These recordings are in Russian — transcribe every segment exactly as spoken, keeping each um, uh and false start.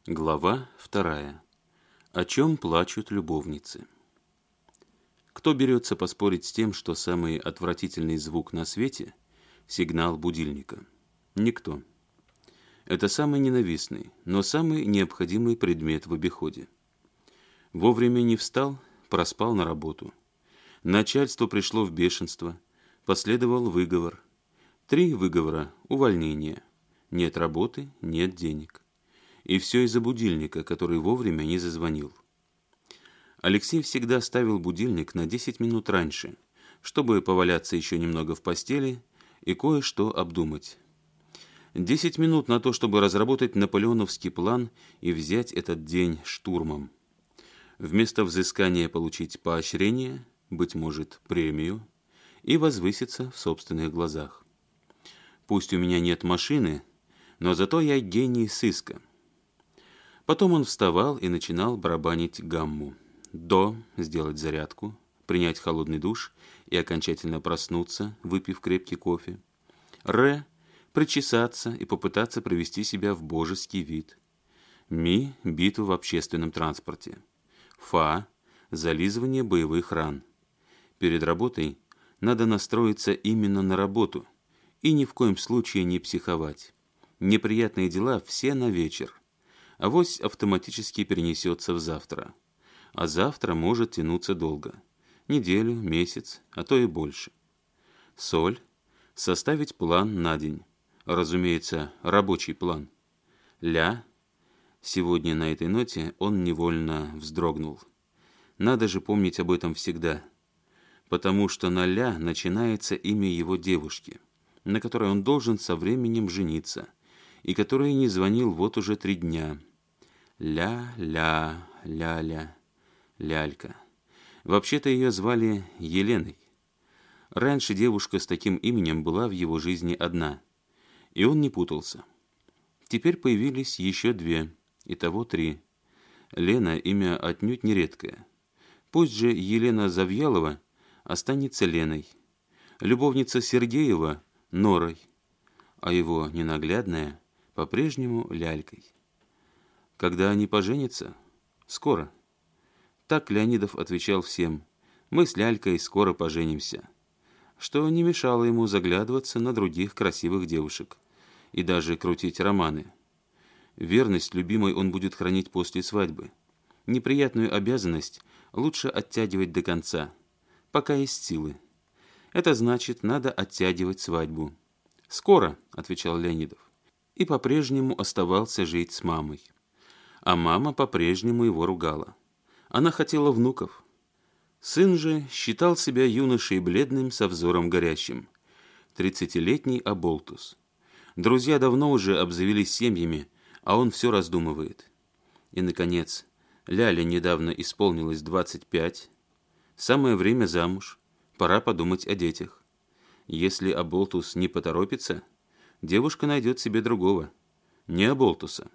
Глава вторая. О чем плачут любовницы. Кто берется поспорить с тем, что самый отвратительный звук на свете – сигнал будильника? Никто. Это самый ненавистный, но самый необходимый предмет в обиходе. Вовремя не встал, проспал на работу. Начальство пришло в бешенство, последовал выговор. Три выговора – увольнение. Нет работы, нет денег. И все из-за будильника, который вовремя не зазвонил. Алексей всегда ставил будильник на десять минут раньше, чтобы поваляться еще немного в постели и кое-что обдумать. Десять минут на то, чтобы разработать наполеоновский план и взять этот день штурмом. Вместо взыскания получить поощрение, быть может, премию, и возвыситься в собственных глазах. Пусть у меня нет машины, но зато я гений сыска. Потом он вставал и начинал барабанить гамму. До – сделать зарядку, принять холодный душ и окончательно проснуться, выпив крепкий кофе. Ре – причесаться и попытаться привести себя в божеский вид. Ми – битву в общественном транспорте. Фа – зализывание боевых ран. Перед работой надо настроиться именно на работу и ни в коем случае не психовать. Неприятные дела все на вечер. Авось автоматически перенесется в завтра. А завтра может тянуться долго. Неделю, месяц, а то и больше. Соль – составить план на день. Разумеется, рабочий план. Ля – сегодня на этой ноте он невольно вздрогнул. Надо же помнить об этом всегда. Потому что на ля начинается имя его девушки, на которой он должен со временем жениться, и которой не звонил вот уже три дня. Ля-ля, ля-ля, лялька. Вообще-то ее звали Еленой. Раньше девушка с таким именем была в его жизни одна, и он не путался. Теперь появились еще две, итого три. Лена – имя отнюдь не редкое. Пусть же Елена Завьялова останется Леной, любовница Сергеева – Норой, а его ненаглядная – по-прежнему лялькой. Когда они поженятся? Скоро. Так Леонидов отвечал всем. Мы с Лялькой скоро поженимся. Что не мешало ему заглядываться на других красивых девушек и даже крутить романы. Верность любимой он будет хранить после свадьбы. Неприятную обязанность лучше оттягивать до конца, пока есть силы. Это значит, надо оттягивать свадьбу. «Скоро», — отвечал Леонидов, и по-прежнему оставался жить с мамой. А мама по-прежнему его ругала. Она хотела внуков. Сын же считал себя юношей бледным со взором горящим. Тридцатилетний оболтус. Друзья давно уже обзавелись семьями, а он все раздумывает. И, наконец, Ляле недавно исполнилось двадцать пять. Самое время замуж. Пора подумать о детях. Если оболтус не поторопится, девушка найдет себе другого. Не оболтуса.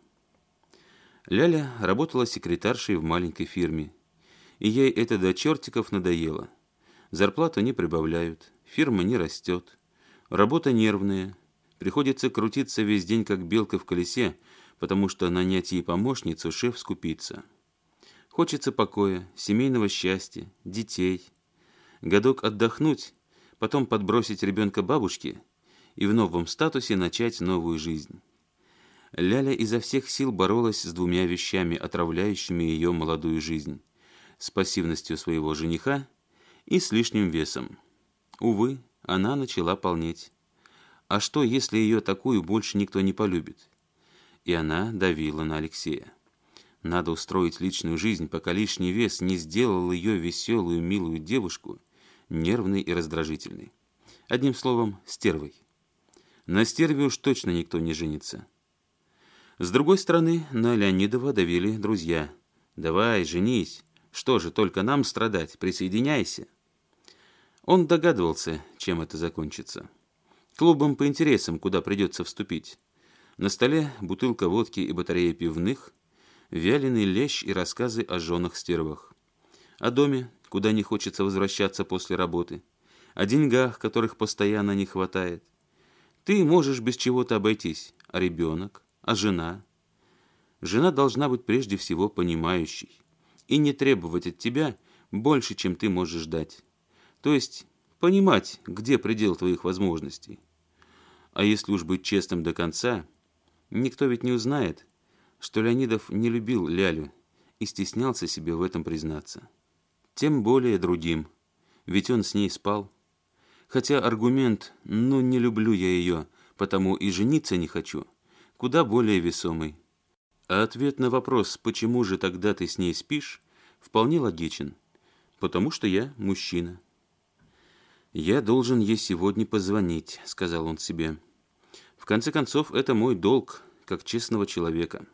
Ляля работала секретаршей в маленькой фирме, и ей это до чертиков надоело. Зарплату не прибавляют, фирма не растет, работа нервная, приходится крутиться весь день как белка в колесе, потому что нанять ей помощницу шеф скупится. Хочется покоя, семейного счастья, детей. Годок отдохнуть, потом подбросить ребенка бабушке и в новом статусе начать новую жизнь. Ляля изо всех сил боролась с двумя вещами, отравляющими ее молодую жизнь: с пассивностью своего жениха и с лишним весом. Увы, она начала полнеть. А что, если ее такую больше никто не полюбит? И она давила на Алексея. Надо устроить личную жизнь, пока лишний вес не сделал ее веселую, милую девушку нервной и раздражительной. Одним словом, стервой. На стерве уж точно никто не женится. С другой стороны, на Леонидова давили друзья. «Давай, женись. Что же, только нам страдать? Присоединяйся». Он догадывался, чем это закончится. Клубом по интересам, куда придется вступить. На столе бутылка водки и батарея пивных, вяленый лещ и рассказы о женах стервах. О доме, куда не хочется возвращаться после работы. О деньгах, которых постоянно не хватает. Ты можешь без чего-то обойтись. А ребенок? А жена? Жена должна быть прежде всего понимающей и не требовать от тебя больше, чем ты можешь дать. То есть понимать, где предел твоих возможностей. А если уж быть честным до конца, никто ведь не узнает, что Леонидов не любил Лялю и стеснялся себе в этом признаться. Тем более другим, ведь он с ней спал. Хотя аргумент «ну не люблю я ее, потому и жениться не хочу» куда более весомый. А ответ на вопрос «почему же тогда ты с ней спишь» вполне логичен. Потому что я мужчина. «Я должен ей сегодня позвонить», — сказал он себе. «В конце концов, это мой долг, как честного человека».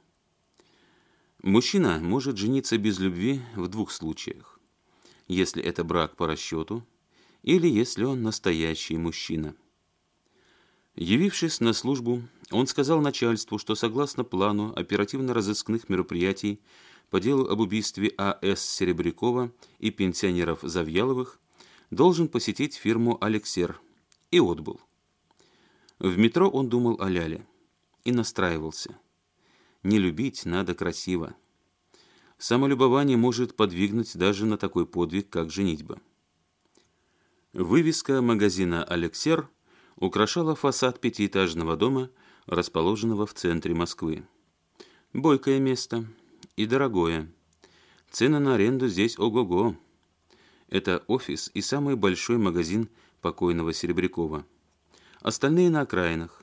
Мужчина может жениться без любви в двух случаях. Если это брак по расчету, или если он настоящий мужчина. Явившись на службу, он сказал начальству, что согласно плану оперативно-розыскных мероприятий по делу об убийстве А С Серебрякова и пенсионеров Завьяловых должен посетить фирму «Алексер» и отбыл. В метро он думал о Ляле и настраивался. Не любить надо красиво. Самолюбование может подвигнуть даже на такой подвиг, как женитьба. Вывеска магазина «Алексер» украшала фасад пятиэтажного дома, расположенного в центре Москвы. Бойкое место и дорогое. Цены на аренду здесь ого-го. Это офис и самый большой магазин покойного Серебрякова. Остальные на окраинах.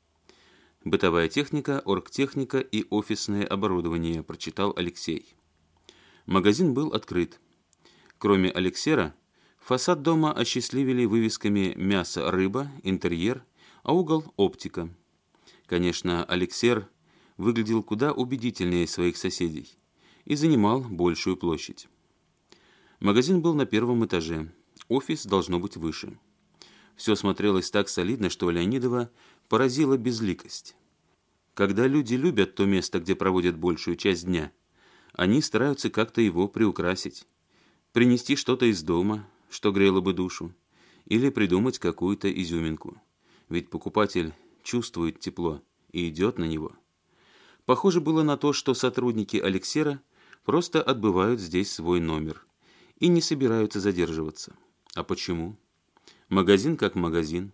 «Бытовая техника, оргтехника и офисное оборудование», прочитал Алексей. Магазин был открыт. Кроме «Алексера», фасад дома осчастливили вывесками «Мясо, рыба», «Интерьер», а угол «Оптика». Конечно, «Алексер» выглядел куда убедительнее своих соседей и занимал большую площадь. Магазин был на первом этаже, офис должно быть выше. Все смотрелось так солидно, что Леонидова поразила безликость. Когда люди любят то место, где проводят большую часть дня, они стараются как-то его приукрасить, принести что-то из дома, что грело бы душу, или придумать какую-то изюминку. Ведь покупатель чувствует тепло и идет на него. Похоже было на то, что сотрудники «Алексера» просто отбывают здесь свой номер и не собираются задерживаться. А почему? Магазин как магазин.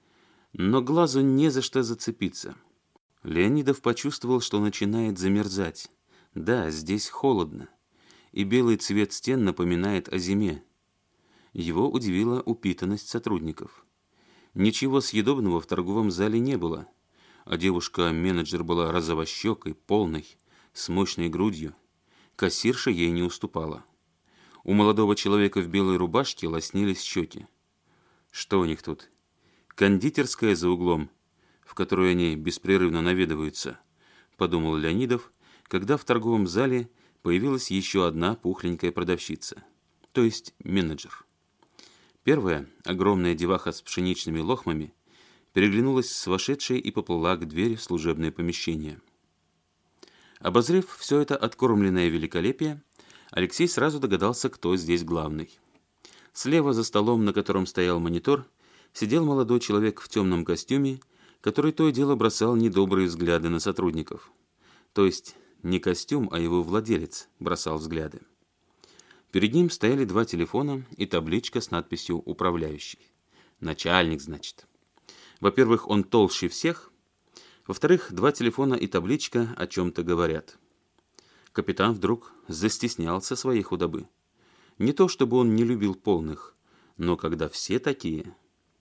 Но глазу не за что зацепиться. Леонидов почувствовал, что начинает замерзать. Да, здесь холодно, и белый цвет стен напоминает о зиме. Его удивила упитанность сотрудников. Ничего съедобного в торговом зале не было, а девушка-менеджер была розовощекой, полной, с мощной грудью. Кассирша ей не уступала. У молодого человека в белой рубашке лоснились щеки. Что у них тут? Кондитерская за углом, в которую они беспрерывно наведываются, подумал Леонидов, когда в торговом зале появилась еще одна пухленькая продавщица, то есть менеджер. Первая, огромная деваха с пшеничными лохмами, переглянулась с вошедшей и поплыла к двери в служебное помещение. Обозрев все это откормленное великолепие, Алексей сразу догадался, кто здесь главный. Слева за столом, на котором стоял монитор, сидел молодой человек в темном костюме, который то и дело бросал недобрые взгляды на сотрудников. То есть не костюм, а его владелец бросал взгляды. Перед ним стояли два телефона и табличка с надписью «Управляющий». Начальник, значит. Во-первых, он толще всех. Во-вторых, два телефона и табличка о чем-то говорят. Капитан вдруг застеснялся своей худобы. Не то чтобы он не любил полных, но когда все такие...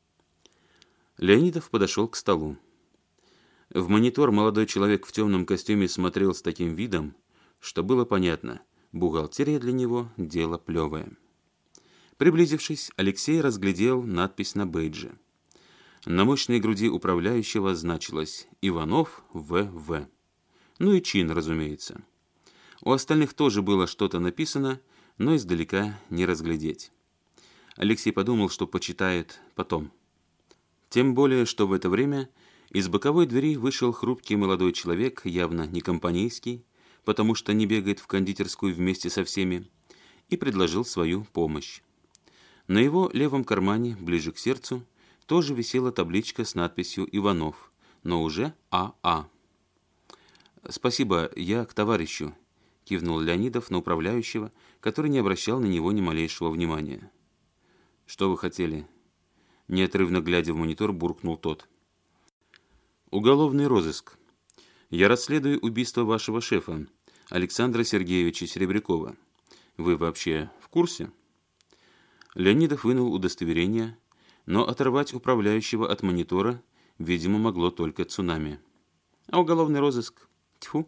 Леонидов подошел к столу. В монитор молодой человек в темном костюме смотрел с таким видом, что было понятно, бухгалтерия для него – дело плевое. Приблизившись, Алексей разглядел надпись на бейдже. На мощной груди управляющего значилось «Иванов В В». Ну и чин, разумеется. У остальных тоже было что-то написано, но издалека не разглядеть. Алексей подумал, что почитает потом. Тем более, что в это время из боковой двери вышел хрупкий молодой человек, явно не компанейский, потому что не бегает в кондитерскую вместе со всеми, и предложил свою помощь. На его левом кармане, ближе к сердцу, тоже висела табличка с надписью «Иванов», но уже А А. «Спасибо, я к товарищу», — кивнул Леонидов на управляющего, который не обращал на него ни малейшего внимания. «Что вы хотели?» Неотрывно глядя в монитор, буркнул тот. «Уголовный розыск. Я расследую убийство вашего шефа, Александра Сергеевича Серебрякова. Вы вообще в курсе?» Леонидов вынул удостоверение, но оторвать управляющего от монитора, видимо, могло только цунами. «А уголовный розыск? Тьфу!»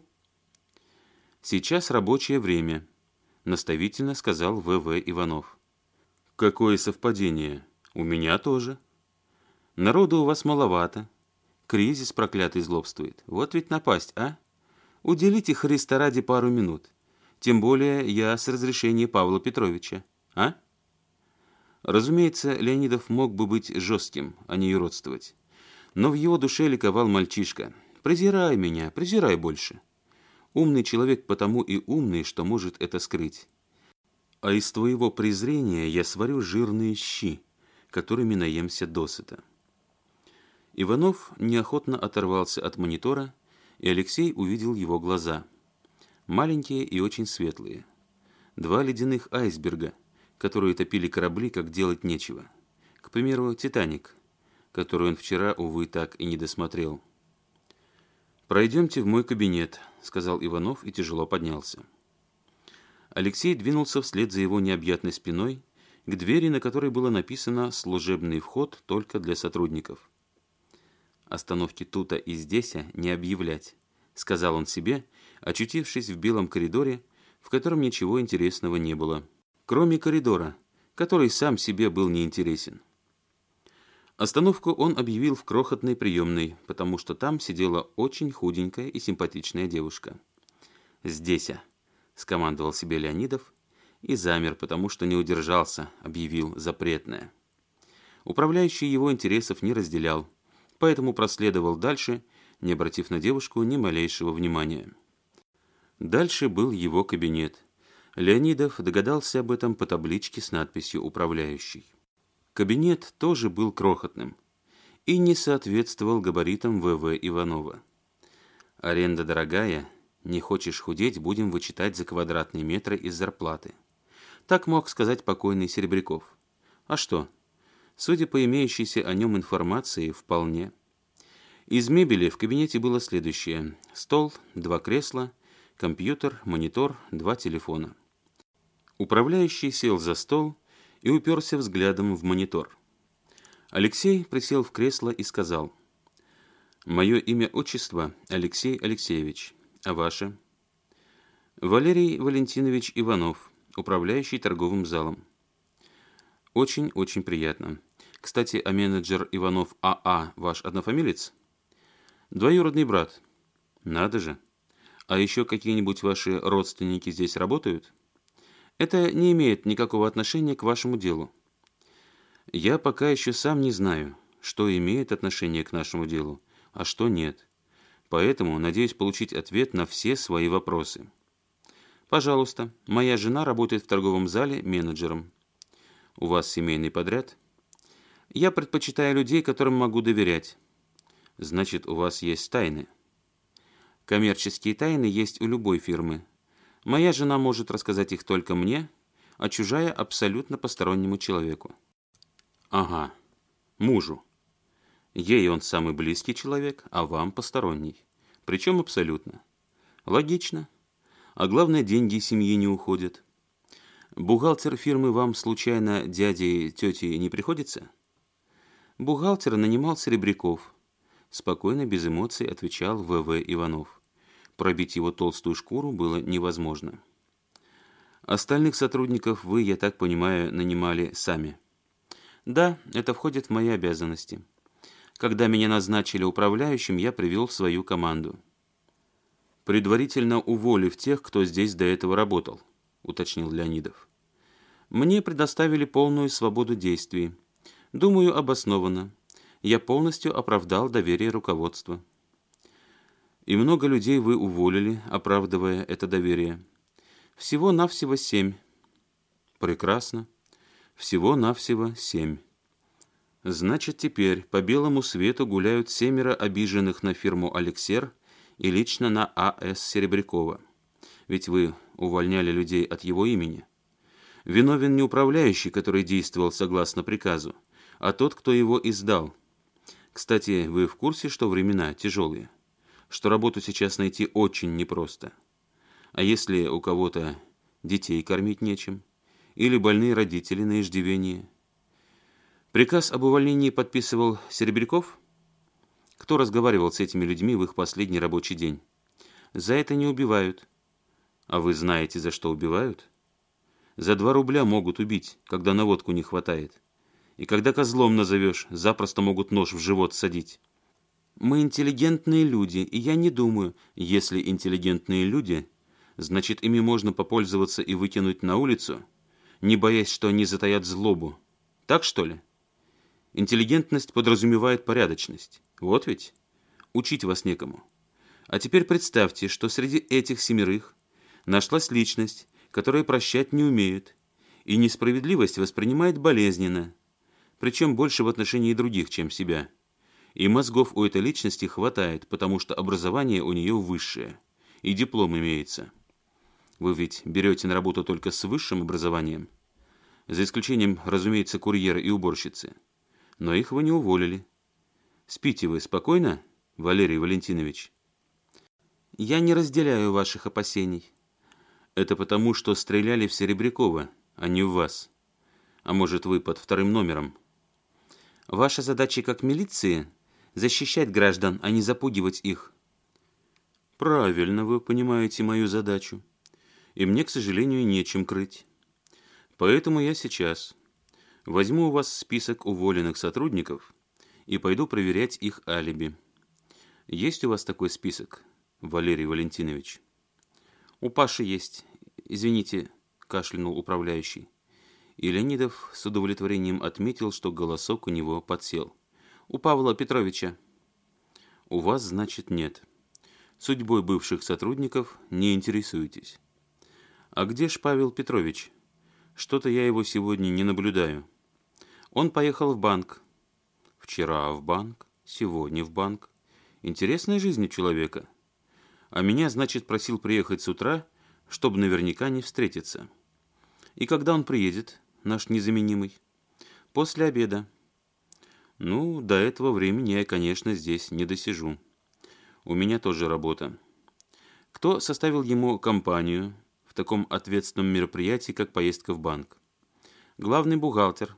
«Сейчас рабочее время», — наставительно сказал вэ вэ Иванов. «Какое совпадение? У меня тоже. Народу у вас маловато. Кризис проклятый злобствует. Вот ведь напасть, а? Уделите Христа ради пару минут. Тем более я с разрешения Павла Петровича. А?» Разумеется, Леонидов мог бы быть жестким, а не юродствовать. Но в его душе ликовал мальчишка. «Презирай меня, презирай больше. Умный человек потому и умный, что может это скрыть. А из твоего презрения я сварю жирные щи, которыми наемся досыта». Иванов неохотно оторвался от монитора, и Алексей увидел его глаза. Маленькие и очень светлые. Два ледяных айсберга, которые топили корабли, как делать нечего. К примеру, «Титаник», который он вчера, увы, так и не досмотрел. «Пройдемте в мой кабинет», — сказал Иванов и тяжело поднялся. Алексей двинулся вслед за его необъятной спиной к двери, на которой было написано «Служебный вход только для сотрудников». «Остановки тута и здеся не объявлять», — сказал он себе, очутившись в белом коридоре, в котором ничего интересного не было, кроме коридора, который сам себе был неинтересен. Остановку он объявил в крохотной приемной, потому что там сидела очень худенькая и симпатичная девушка. «Здеся», — скомандовал себе Леонидов и замер, потому что не удержался, объявил запретное. Управляющий его интересов не разделял, поэтому проследовал дальше, не обратив на девушку ни малейшего внимания. Дальше был его кабинет. Леонидов догадался об этом по табличке с надписью «Управляющий». Кабинет тоже был крохотным и не соответствовал габаритам вэ вэ Иванова. «Аренда дорогая, не хочешь худеть, будем вычитать за квадратные метры из зарплаты». Так мог сказать покойный Серебряков. А что? Судя по имеющейся о нем информации, вполне. Из мебели в кабинете было следующее: стол, два кресла, компьютер, монитор, два телефона. Управляющий сел за стол и уперся взглядом в монитор. Алексей присел в кресло и сказал: «Мое имя, отчество Алексей Алексеевич. А ваше?» «Валерий Валентинович Иванов, управляющий торговым залом». «Очень-очень приятно. Кстати, а менеджер Иванов а а ваш однофамилец?» «Двоюродный брат». «Надо же. А еще какие-нибудь ваши родственники здесь работают?» «Это не имеет никакого отношения к вашему делу». «Я пока еще сам не знаю, что имеет отношение к нашему делу, а что нет. Поэтому надеюсь получить ответ на все свои вопросы». «Пожалуйста, моя жена работает в торговом зале менеджером». «У вас семейный подряд?» «Я предпочитаю людей, которым могу доверять». «Значит, у вас есть тайны?» «Коммерческие тайны есть у любой фирмы. Моя жена может рассказать их только мне, а чужая абсолютно постороннему человеку». «Ага, мужу. Ей он самый близкий человек, а вам посторонний. Причем абсолютно. Логично. А главное, деньги семьи не уходят. Бухгалтер фирмы вам, случайно, дядей, тетей не приходится?» «Бухгалтера нанимал Серебряков», — спокойно, без эмоций отвечал вэ вэ Иванов. Пробить его толстую шкуру было невозможно. «Остальных сотрудников вы, я так понимаю, нанимали сами?» «Да, это входит в мои обязанности. Когда меня назначили управляющим, я привел свою команду». «Предварительно уволив тех, кто здесь до этого работал», — уточнил Леонидов. «Мне предоставили полную свободу действий. Думаю, обоснованно. Я полностью оправдал доверие руководства». «И много людей вы уволили, оправдывая это доверие?» «Всего-навсего семь». «Прекрасно. Всего-навсего семь. Значит, теперь по белому свету гуляют семеро обиженных на фирму «Алексер» и лично на А С Серебрякова. Ведь вы увольняли людей от его имени. Виновен не управляющий, который действовал согласно приказу, а тот, кто его издал. Кстати, вы в курсе, что времена тяжелые? Что работу сейчас найти очень непросто? А если у кого-то детей кормить нечем? Или больные родители на иждивении? Приказ об увольнении подписывал Серебряков? Кто разговаривал с этими людьми в их последний рабочий день? За это не убивают. А вы знаете, за что убивают? За два рубля могут убить, когда на водку не хватает. И когда козлом назовешь, запросто могут нож в живот всадить. Мы интеллигентные люди, и я не думаю, если интеллигентные люди, значит, ими можно попользоваться и выкинуть на улицу, не боясь, что они затаят злобу. Так что ли? Интеллигентность подразумевает порядочность. Вот ведь. Учить вас некому. А теперь представьте, что среди этих семерых нашлась личность, которая прощать не умеет, и несправедливость воспринимает болезненно, причем больше в отношении других, чем себя. И мозгов у этой личности хватает, потому что образование у нее высшее, и диплом имеется. Вы ведь берете на работу только с высшим образованием, за исключением, разумеется, курьера и уборщицы. Но их вы не уволили. Спите вы спокойно, Валерий Валентинович? Я не разделяю ваших опасений. Это потому, что стреляли в Серебрякова, а не в вас. А может, вы под вторым номером? Ваша задача как милиции – защищать граждан, а не запугивать их. Правильно вы понимаете мою задачу. И мне, к сожалению, нечем крыть. Поэтому я сейчас возьму у вас список уволенных сотрудников и пойду проверять их алиби. Есть у вас такой список, Валерий Валентинович? У Паши есть. Извините, кашлянул управляющий. И Леонидов с удовлетворением отметил, что голосок у него подсел. У Павла Петровича. У вас, значит, нет. Судьбой бывших сотрудников не интересуетесь. А где ж Павел Петрович? Что-то я его сегодня не наблюдаю. Он поехал в банк. Вчера в банк, сегодня в банк. Интересная жизнь у человека. А меня, значит, просил приехать с утра, чтобы наверняка не встретиться. И когда он приедет, наш незаменимый? После обеда. Ну, до этого времени я, конечно, здесь не досижу. У меня тоже работа. Кто составил ему компанию в таком ответственном мероприятии, как поездка в банк? Главный бухгалтер.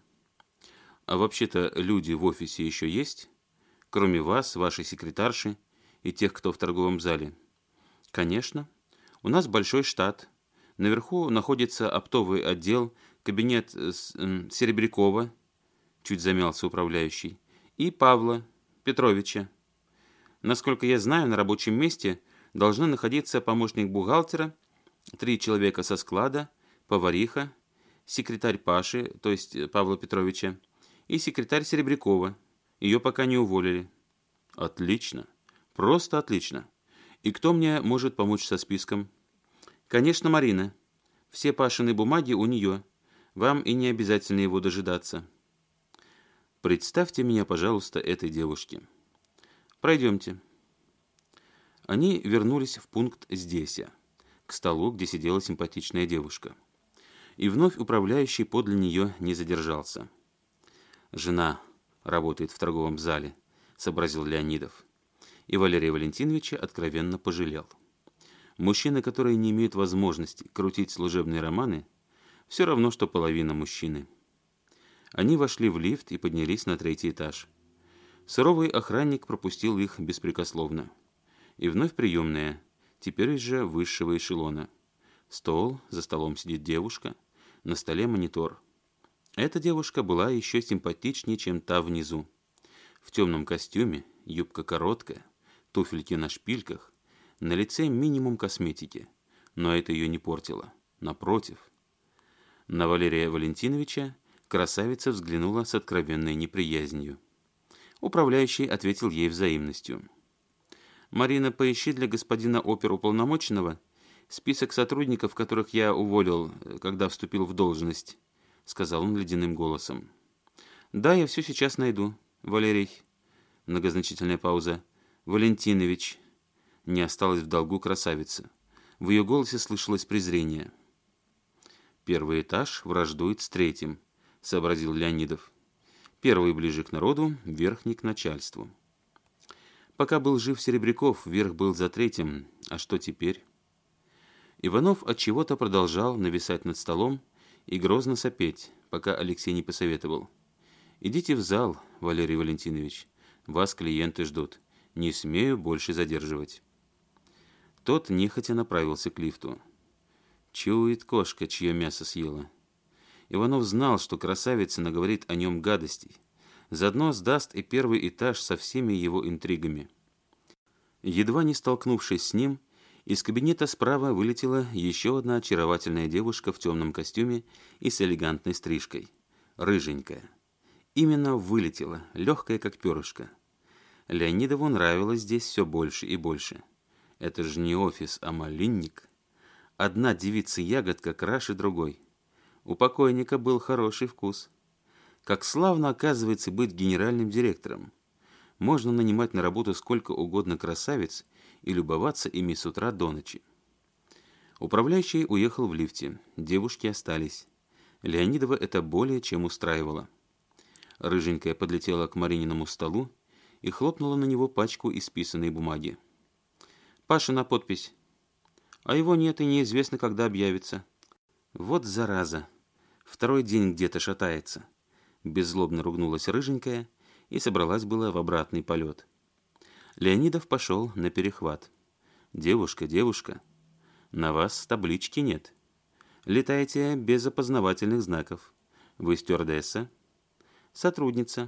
А вообще-то люди в офисе еще есть? Кроме вас, вашей секретарши и тех, кто в торговом зале. Конечно. У нас большой штат. Наверху находится оптовый отдел, кабинет Серебрякова, чуть замялся управляющий, и Павла Петровича. Насколько я знаю, на рабочем месте должны находиться помощник бухгалтера, три человека со склада, повариха, секретарь Паши, то есть Павла Петровича, и секретарь Серебрякова. Ее пока не уволили. Отлично. Просто отлично. И кто мне может помочь со списком? Конечно, Марина. Все Пашины бумаги у нее. Вам и не обязательно его дожидаться. Представьте меня, пожалуйста, этой девушке. Пройдемте. Они вернулись в пункт здесь, к столу, где сидела симпатичная девушка. И вновь управляющий подле нее не задержался. Жена работает в торговом зале, сообразил Леонидов. И Валерия Валентиновича откровенно пожалел. Мужчины, которые не имеют возможности крутить служебные романы, все равно, что половина мужчины. Они вошли в лифт и поднялись на третий этаж. Суровый охранник пропустил их беспрекословно. И вновь приемная, теперь уже высшего эшелона. Стол, за столом сидит девушка, на столе монитор. Эта девушка была еще симпатичнее, чем та внизу. В темном костюме, юбка короткая, туфельки на шпильках, на лице минимум косметики, но это ее не портило. Напротив. На Валерия Валентиновича красавица взглянула с откровенной неприязнью. Управляющий ответил ей взаимностью. «Марина, поищи для господина оперуполномоченного список сотрудников, которых я уволил, когда вступил в должность», — сказал он ледяным голосом. «Да, я все сейчас найду, Валерий». Многозначительная пауза. «Валентинович». Не осталась в долгу красавица. В ее голосе слышалось презрение. «Первый этаж враждует с третьим», — сообразил Леонидов. «Первый ближе к народу, верхний к начальству». Пока был жив Серебряков, верх был за третьим, а что теперь? Иванов отчего-то продолжал нависать над столом и грозно сопеть, пока Алексей не посоветовал. «Идите в зал, Валерий Валентинович, вас клиенты ждут, не смею больше задерживать». Тот нехотя направился к лифту. Чует кошка, чье мясо съела. Иванов знал, что красавица наговорит о нем гадостей. Заодно сдаст и первый этаж со всеми его интригами. Едва не столкнувшись с ним, из кабинета справа вылетела еще одна очаровательная девушка в темном костюме и с элегантной стрижкой. Рыженькая. Именно вылетела, легкая как перышко. Леонидову нравилось здесь все больше и больше. Это же не офис, а малинник. Одна девица-ягодка краше другой. У покойника был хороший вкус. Как славно, оказывается, быть генеральным директором. Можно нанимать на работу сколько угодно красавиц и любоваться ими с утра до ночи. Управляющий уехал в лифте. Девушки остались. Леонидова это более чем устраивало. Рыженькая подлетела к Марининому столу и хлопнула на него пачку исписанной бумаги. «Паша на подпись. А его нет и неизвестно, когда объявится. Вот зараза. Второй день где-то шатается». Беззлобно ругнулась Рыженькая и собралась было в обратный полет. Леонидов пошел на перехват. «Девушка, девушка, на вас таблички нет. Летаете без опознавательных знаков. Вы стюардесса?» «Сотрудница.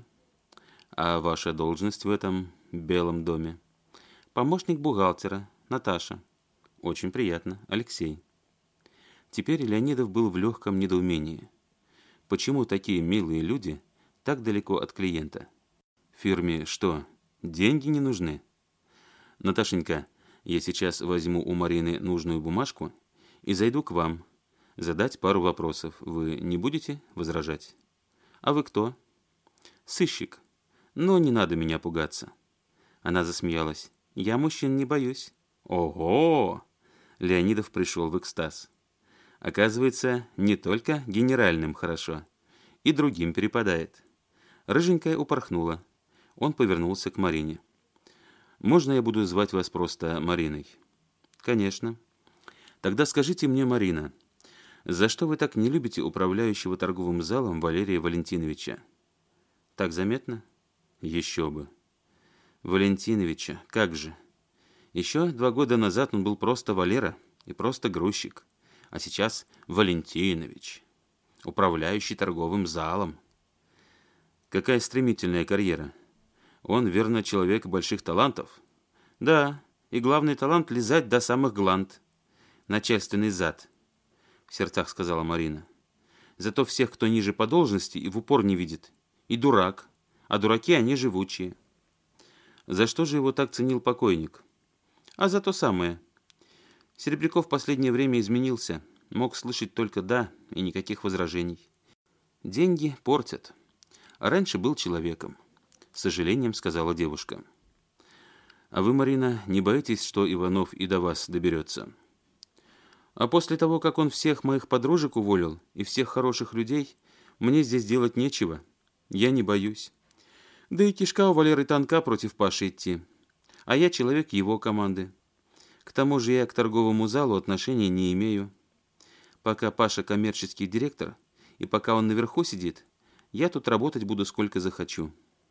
А ваша должность в этом белом доме?» «Помощник бухгалтера. Наташа». «Очень приятно. Алексей». Теперь Леонидов был в легком недоумении. Почему такие милые люди так далеко от клиента? Фирме что, деньги не нужны? «Наташенька, я сейчас возьму у Марины нужную бумажку и зайду к вам, задать пару вопросов. Вы не будете возражать?» «А вы кто?» «Сыщик. Но не надо меня пугаться». Она засмеялась. «Я мужчин не боюсь». «Ого!» Леонидов пришел в экстаз. Оказывается, не только генеральным хорошо, и другим перепадает. Рыженькая упорхнула. Он повернулся к Марине. «Можно я буду звать вас просто Мариной?» «Конечно». «Тогда скажите мне, Марина, за что вы так не любите управляющего торговым залом Валерия Валентиновича?» «Так заметно?» «Еще бы». «Валентиновича, как же? Еще два года назад он был просто Валера и просто грузчик. А сейчас Валентинович, управляющий торговым залом. Какая стремительная карьера. Он, верно, человек больших талантов. Да, и главный талант — лизать до самых гланд. Начальственный зад, в сердцах сказала Марина. Зато всех, кто ниже по должности, и в упор не видит. И дурак. А дураки, они живучие. За что же его так ценил покойник? А за то самое. Серебряков в последнее время изменился, мог слышать только «да» и никаких возражений. Деньги портят. А раньше был человеком, с сожалением сказала девушка. А вы, Марина, не боитесь, что Иванов и до вас доберется? А после того, как он всех моих подружек уволил и всех хороших людей, мне здесь делать нечего. Я не боюсь. Да и кишка у Валеры тонка против Паши идти. А я человек его команды. К тому же я к торговому залу отношения не имею. Пока Паша коммерческий директор, и пока он наверху сидит, я тут работать буду сколько захочу.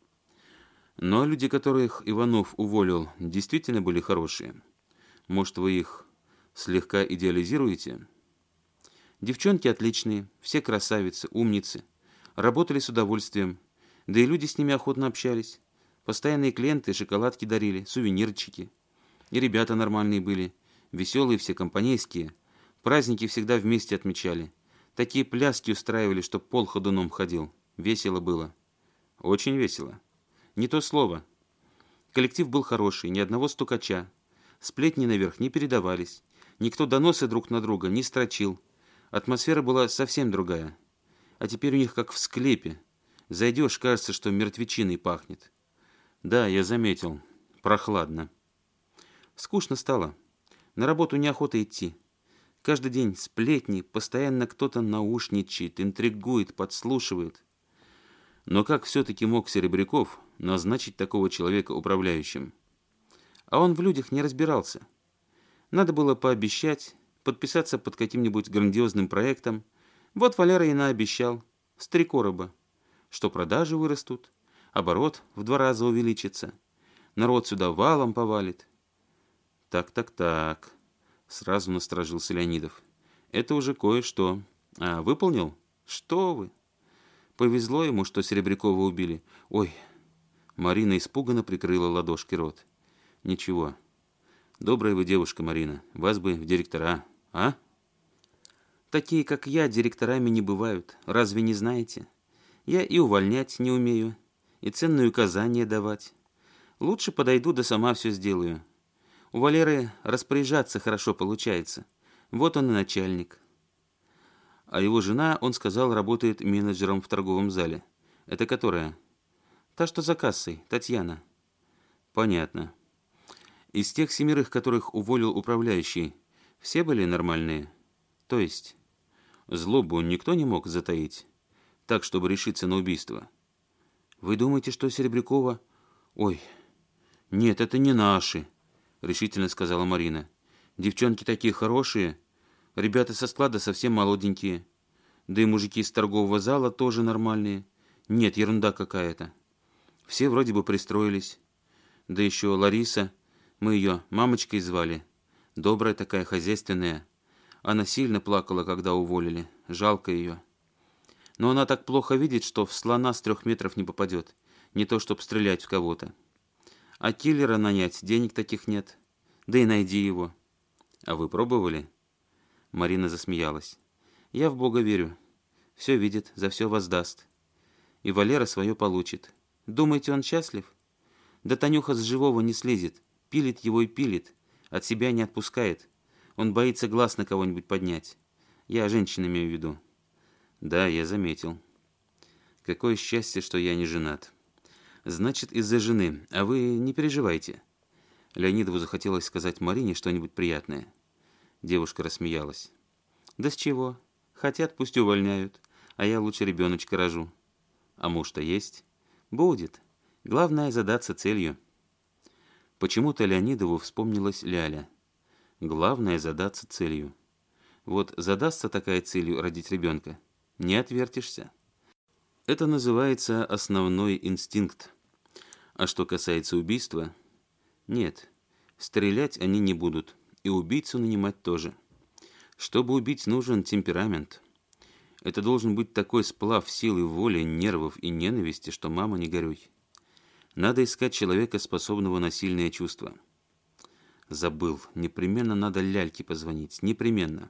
Но люди, которых Иванов уволил, действительно были хорошие. Может, вы их слегка идеализируете? Девчонки отличные, все красавицы, умницы. Работали с удовольствием, да и люди с ними охотно общались. Постоянные клиенты шоколадки дарили, сувенирчики. И ребята нормальные были, веселые все, компанейские. Праздники всегда вместе отмечали. Такие пляски устраивали, что пол ходуном ходил. Весело было. Очень весело. Не то слово. Коллектив был хороший, ни одного стукача. Сплетни наверх не передавались. Никто доносы друг на друга не строчил. Атмосфера была совсем другая. А теперь у них как в склепе. Зайдешь, кажется, что мертвечиной пахнет. Да, я заметил. Прохладно. Скучно стало. На работу неохота идти. Каждый день сплетни, постоянно кто-то наушничает, интригует, подслушивает. Но как все-таки мог Серебряков назначить такого человека управляющим? А он в людях не разбирался. Надо было пообещать, подписаться под каким-нибудь грандиозным проектом. Вот Валера и наобещал, с три короба, что продажи вырастут, оборот в два раза увеличится, народ сюда валом повалит. Так-так-так, сразу насторожился Леонидов. Это уже кое-что. А, выполнил? Что вы? Повезло ему, что Серебрякова убили. Ой, Марина испуганно прикрыла ладошкой рот. Ничего. Добрая вы девушка, Марина. Вас бы в директора, а? Такие, как я, директорами не бывают. Разве не знаете? Я и увольнять не умею, и ценные указания давать. Лучше подойду, да сама все сделаю. У Валеры распоряжаться хорошо получается. Вот он и начальник. А его жена, он сказал, работает менеджером в торговом зале. Это которая? Та, что за кассой, Татьяна. Понятно. Из тех семерых, которых уволил управляющий, все были нормальные? То есть, злобу никто не мог затаить, так, чтобы решиться на убийство? Вы думаете, что Серебрякова... Ой, нет, это не наши, решительно сказала Марина. Девчонки такие хорошие, ребята со склада совсем молоденькие, да и мужики из торгового зала тоже нормальные. Нет, ерунда какая-то. Все вроде бы пристроились. Да еще Лариса... Мы ее мамочкой звали. Добрая такая, хозяйственная. Она сильно плакала, когда уволили. Жалко ее. Но она так плохо видит, что в слона с трех метров не попадет. Не то, чтоб стрелять в кого-то. А киллера нанять денег таких нет. Да и найди его. А вы пробовали? Марина засмеялась. Я в Бога верю. Все видит, за все воздаст. И Валера свое получит. Думаете, он счастлив? Да Танюха с живого не слезет. Пилит его и пилит, от себя не отпускает. Он боится глаз на кого-нибудь поднять. Я женщин имею в виду. Да, я заметил. Какое счастье, что я не женат. Значит, из-за жены. А вы не переживайте. Леонидову захотелось сказать Марине что-нибудь приятное. Девушка рассмеялась. Да с чего? Хотят, пусть увольняют. А я лучше ребеночка рожу. А муж-то есть? Будет. Главное задаться целью. Почему-то Леонидову вспомнилась Ляля. Главное задаться целью. Вот задастся такая целью родить ребенка, не отвертишься. Это называется основной инстинкт. А что касается убийства, нет, стрелять они не будут, и убийцу нанимать тоже. Чтобы убить, нужен темперамент. Это должен быть такой сплав силы воли, нервов и ненависти, что мама не горюй. Надо искать человека, способного на сильные чувства. Забыл. Непременно надо Ляльке позвонить. Непременно.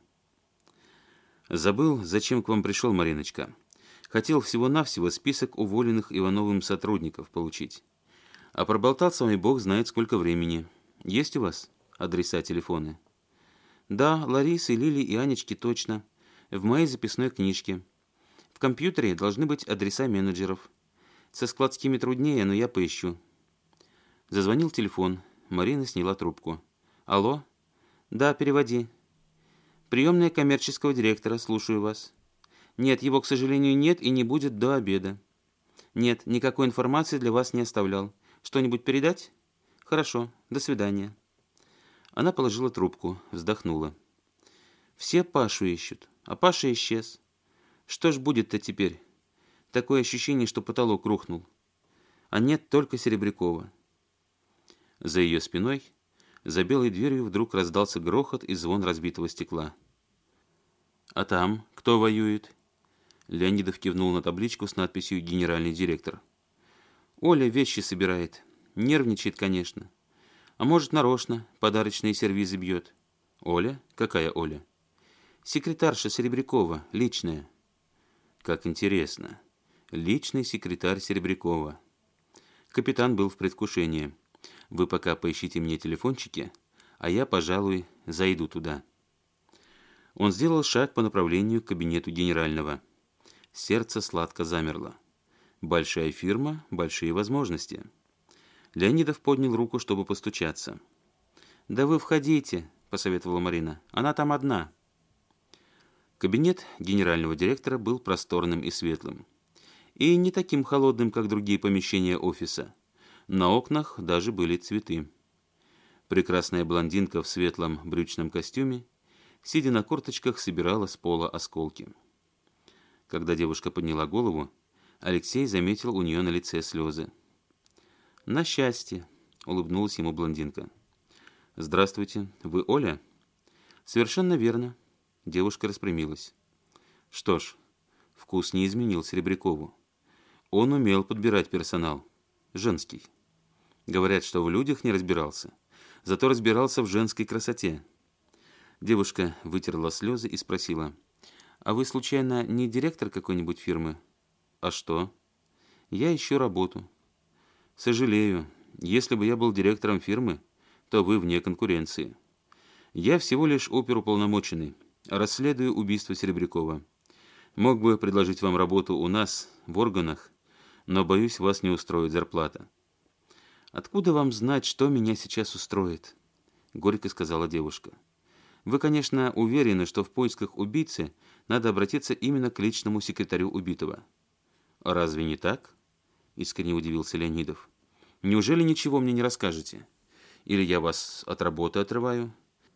Забыл, зачем к вам пришел, Мариночка. Хотел всего-навсего список уволенных Ивановым сотрудников получить. А проболтал с вами бог знает сколько времени. Есть у вас адреса, телефоны? Да, Ларисы, Лили и Анечки точно. В моей записной книжке. В компьютере должны быть адреса менеджеров. Со складскими труднее, но я поищу. Зазвонил телефон. Марина сняла трубку. Алло? Да, переводи. Приемная коммерческого директора, слушаю вас. Нет, его, к сожалению, нет и не будет до обеда. Нет, никакой информации для вас не оставлял. Что-нибудь передать? Хорошо, до свидания. Она положила трубку, вздохнула. Все Пашу ищут, а Паша исчез. Что ж будет-то теперь? Такое ощущение, что потолок рухнул. А нет только Серебрякова. За ее спиной, за белой дверью, вдруг раздался грохот и звон разбитого стекла. «А там кто воюет?» Леонидов кивнул на табличку с надписью «Генеральный директор». «Оля вещи собирает. Нервничает, конечно. А может, нарочно подарочные сервизы бьет». «Оля? Какая Оля?» «Секретарша Серебрякова, личная». «Как интересно. Личный секретарь Серебрякова». Капитан был в предвкушении. «Вы пока поищите мне телефончики, а я, пожалуй, зайду туда». Он сделал шаг по направлению к кабинету генерального. Сердце сладко замерло. Большая фирма, большие возможности. Леонидов поднял руку, чтобы постучаться. «Да вы входите», — посоветовала Марина. «Она там одна». Кабинет генерального директора был просторным и светлым. И не таким холодным, как другие помещения офиса. На окнах даже были цветы. Прекрасная блондинка в светлом брючном костюме, сидя на корточках, собирала с пола осколки. Когда девушка подняла голову, Алексей заметил у нее на лице слезы. «На счастье», — улыбнулась ему блондинка. «Здравствуйте, вы Оля?» «Совершенно верно». Девушка распрямилась. Что ж, вкус не изменил Серебрякову. Он умел подбирать персонал. Женский. Говорят, что в людях не разбирался, зато разбирался в женской красоте. Девушка вытерла слезы и спросила: «А вы, случайно, не директор какой-нибудь фирмы?» «А что?» «Я ищу работу». «Сожалею, если бы я был директором фирмы, то вы вне конкуренции. Я всего лишь оперуполномоченный, расследую убийство Серебрякова. Мог бы предложить вам работу у нас, в органах, но, боюсь, вас не устроит зарплата». «Откуда вам знать, что меня сейчас устроит?» — горько сказала девушка. «Вы, конечно, уверены, что в поисках убийцы надо обратиться именно к личному секретарю убитого». «Разве не так?» — искренне удивился Леонидов. «Неужели ничего мне не расскажете? Или я вас от работы отрываю?»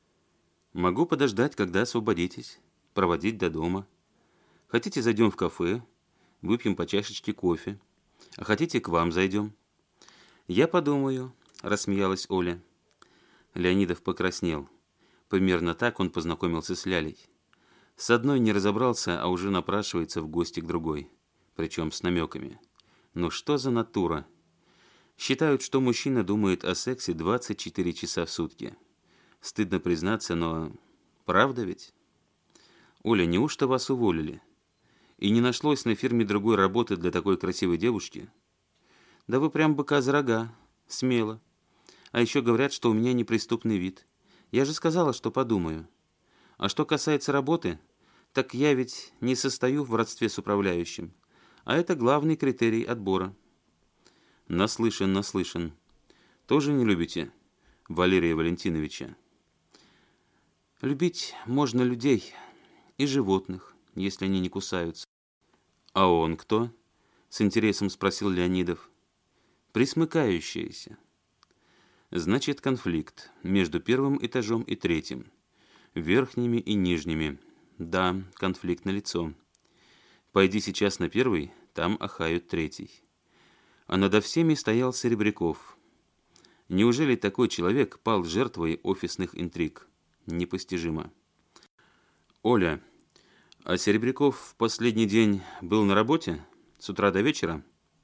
«Могу подождать, когда освободитесь, проводить до дома. Хотите, зайдем в кафе, выпьем по чашечке кофе, а хотите, к вам зайдем?» «Я подумаю», — рассмеялась Оля. Леонидов покраснел. Примерно так он познакомился с Лялей. С одной не разобрался, а уже напрашивается в гости к другой, причем с намеками. Ну что за натура? Считают, что мужчина думает о сексе двадцать четыре часа в сутки. Стыдно признаться, но правда ведь? «Оля, неужто вас уволили? И не нашлось на фирме другой работы для такой красивой девушки?» «Да вы прям быка за рога. Смело. А еще говорят, что у меня неприступный вид. Я же сказала, что подумаю. А что касается работы, так я ведь не состою в родстве с управляющим. А это главный критерий отбора». «Наслышан, наслышан. Тоже не любите Валерия Валентиновича?» «Любить можно людей и животных, если они не кусаются». «А он кто?» — с интересом спросил Леонидов. «Присмыкающиеся». «Значит, конфликт между первым этажом и третьим, верхними и нижними. Да, конфликт налицо. Пойди сейчас на первый, там охают третий». А надо всеми стоял Серебряков. Неужели такой человек пал жертвой офисных интриг? Непостижимо. «Оля, а Серебряков в последний день был на работе? С утра до вечера?»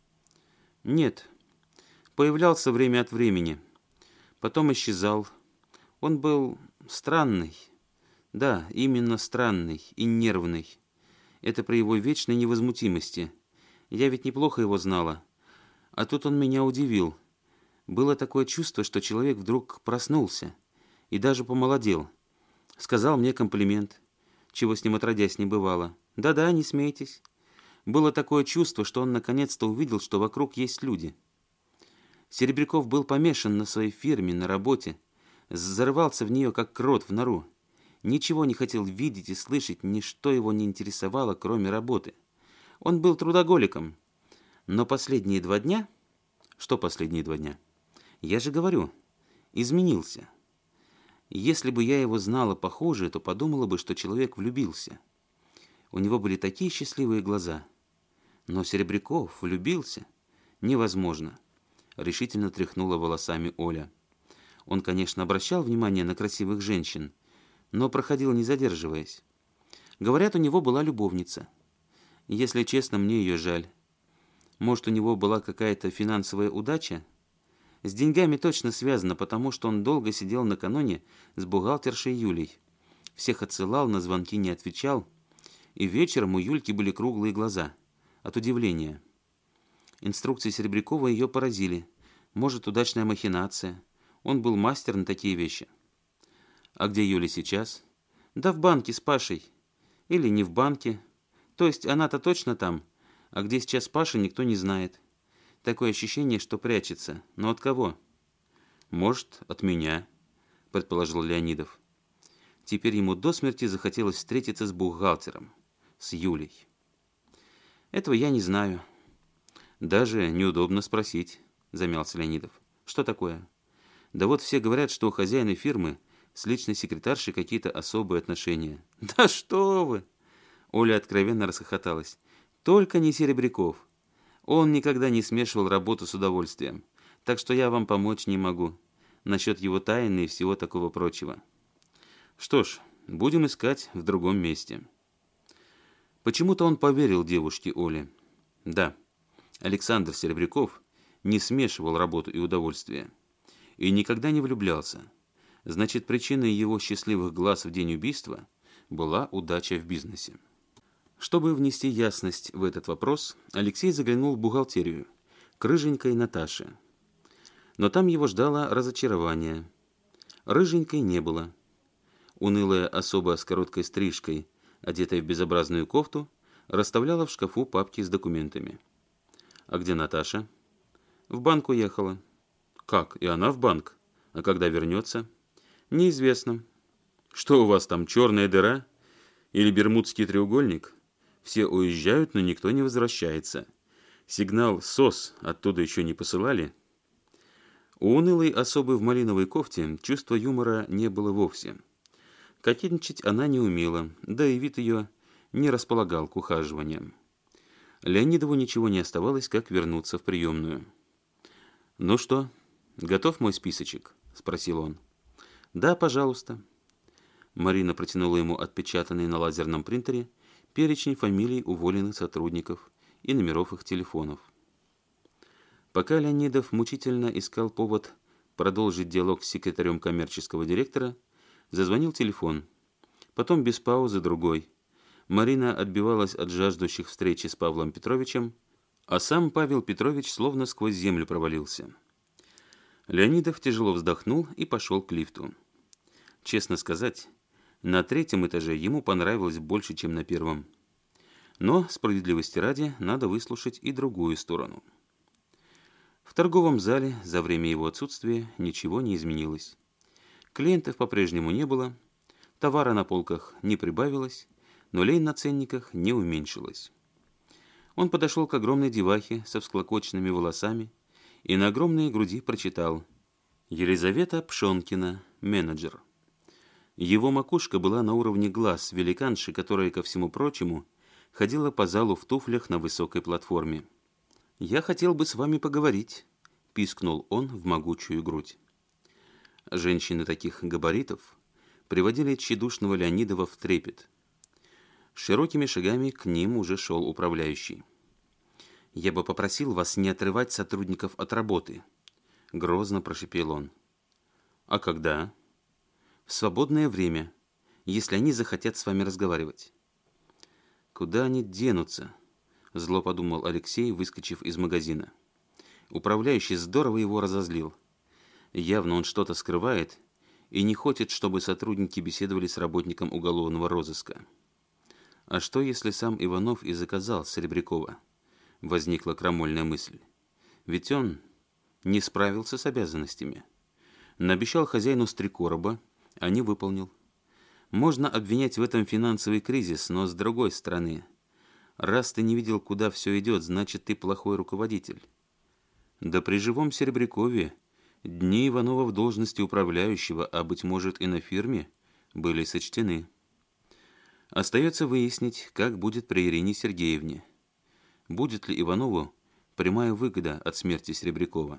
«Нет. Появлялся время от времени. Потом исчезал. Он был странный. Да, именно странный и нервный. Это при его вечной невозмутимости. Я ведь неплохо его знала. А тут он меня удивил. Было такое чувство, что человек вдруг проснулся и даже помолодел. Сказал мне комплимент, чего с ним отродясь не бывало. Да-да, не смейтесь. Было такое чувство, что он наконец-то увидел, что вокруг есть люди. Серебряков был помешан на своей фирме, на работе. Зарывался в нее, как крот в нору. Ничего не хотел видеть и слышать, ничто его не интересовало, кроме работы. Он был трудоголиком. Но последние два дня... Что последние два дня? Я же говорю, изменился. Если бы я его знала похоже, то подумала бы, что человек влюбился. У него были такие счастливые глаза. Но Серебряков влюбился? Невозможно. Решительно тряхнула волосами Оля. Он, конечно, обращал внимание на красивых женщин, но проходил, не задерживаясь. Говорят, у него была любовница. Если честно, мне ее жаль. Может, у него была какая-то финансовая удача? С деньгами точно связано, потому что он долго сидел накануне с бухгалтершей Юлей. Всех отсылал, на звонки не отвечал. И вечером у Юльки были круглые глаза. От удивления. Инструкции Серебрякова ее поразили. Может, удачная махинация. Он был мастер на такие вещи. А где Юля сейчас? Да в банке с Пашей. Или не в банке. То есть она-то точно там. А где сейчас Паша, никто не знает. Такое ощущение, что прячется. Но от кого? Может, от меня. предположил Леонидов. Теперь ему до смерти захотелось встретиться с бухгалтером, с Юлей. Этого я не знаю. Даже неудобно спросить, замялся Леонидов. Что такое? Да вот все говорят, что у хозяина фирмы с личной секретаршей какие-то особые отношения. Да что вы! Оля откровенно расхохоталась. Только не Серебряков. Он никогда не смешивал работу с удовольствием. Так что я вам помочь не могу. Насчет его тайны и всего такого прочего. Что ж, будем искать в другом месте. Почему-то он поверил девушке Оле. Да, Александр Серебряков не смешивал работу и удовольствие. И никогда не влюблялся. Значит, причиной его счастливых глаз в день убийства была удача в бизнесе. Чтобы внести ясность в этот вопрос, Алексей заглянул в бухгалтерию к рыженькой Наташе. Но там его ждало разочарование. Рыженькой не было. Унылая особа с короткой стрижкой, одетая в безобразную кофту, расставляла в шкафу папки с документами. А где Наташа? В банк уехала. Как? И она в банк? А когда вернется? Неизвестно. Что у вас там, черная дыра? Или Бермудский треугольник? Все уезжают, но никто не возвращается. Сигнал СОС оттуда еще не посылали? У унылой особы в малиновой кофте чувства юмора не было вовсе. Кокетничать она не умела, да и вид ее не располагал к ухаживаниям. Леонидову ничего не оставалось, как вернуться в приемную. «Ну что, готов мой списочек?» – спросил он. «Да, пожалуйста». Марина протянула ему отпечатанный на лазерном принтере перечень фамилий уволенных сотрудников и номеров их телефонов. Пока Леонидов мучительно искал повод продолжить диалог с секретарем коммерческого директора, зазвонил телефон. Потом без паузы другой. Марина отбивалась от жаждущих встречи с Павлом Петровичем, а сам Павел Петрович словно сквозь землю провалился. Леонидов тяжело вздохнул и пошел к лифту. Честно сказать, на третьем этаже ему понравилось больше, чем на первом. Но, справедливости ради, надо выслушать и другую сторону. В торговом зале за время его отсутствия ничего не изменилось. Клиентов по-прежнему не было, товара на полках не прибавилось, но лень на ценниках не уменьшилась. Он подошел к огромной девахе со всклокоченными волосами и на огромной груди прочитал: «Елизавета Пшонкина, менеджер». Его макушка была на уровне глаз великанши, которая, ко всему прочему, ходила по залу в туфлях на высокой платформе. «Я хотел бы с вами поговорить», – пискнул он в могучую грудь. Женщины таких габаритов приводили тщедушного Леонидова в трепет. Широкими шагами к ним уже шел управляющий. «Я бы попросил вас не отрывать сотрудников от работы», – грозно прошипел он. «А когда?» «В свободное время, если они захотят с вами разговаривать». «Куда они денутся?» – зло подумал Алексей, выскочив из магазина. Управляющий здорово его разозлил. Явно он что-то скрывает и не хочет, чтобы сотрудники беседовали с работником уголовного розыска. А что, если сам Иванов и заказал Серебрякова? Возникла крамольная мысль. Ведь он не справился с обязанностями. Наобещал хозяину стрекороба, а не выполнил. Можно обвинять в этом финансовый кризис, но с другой стороны, раз ты не видел, куда все идет, значит, ты плохой руководитель. Да при живом Серебрякове дни Иванова в должности управляющего, а, быть может, и на фирме, были сочтены. Остается выяснить, как будет при Ирине Сергеевне. Будет ли Иванову прямая выгода от смерти Серебрякова?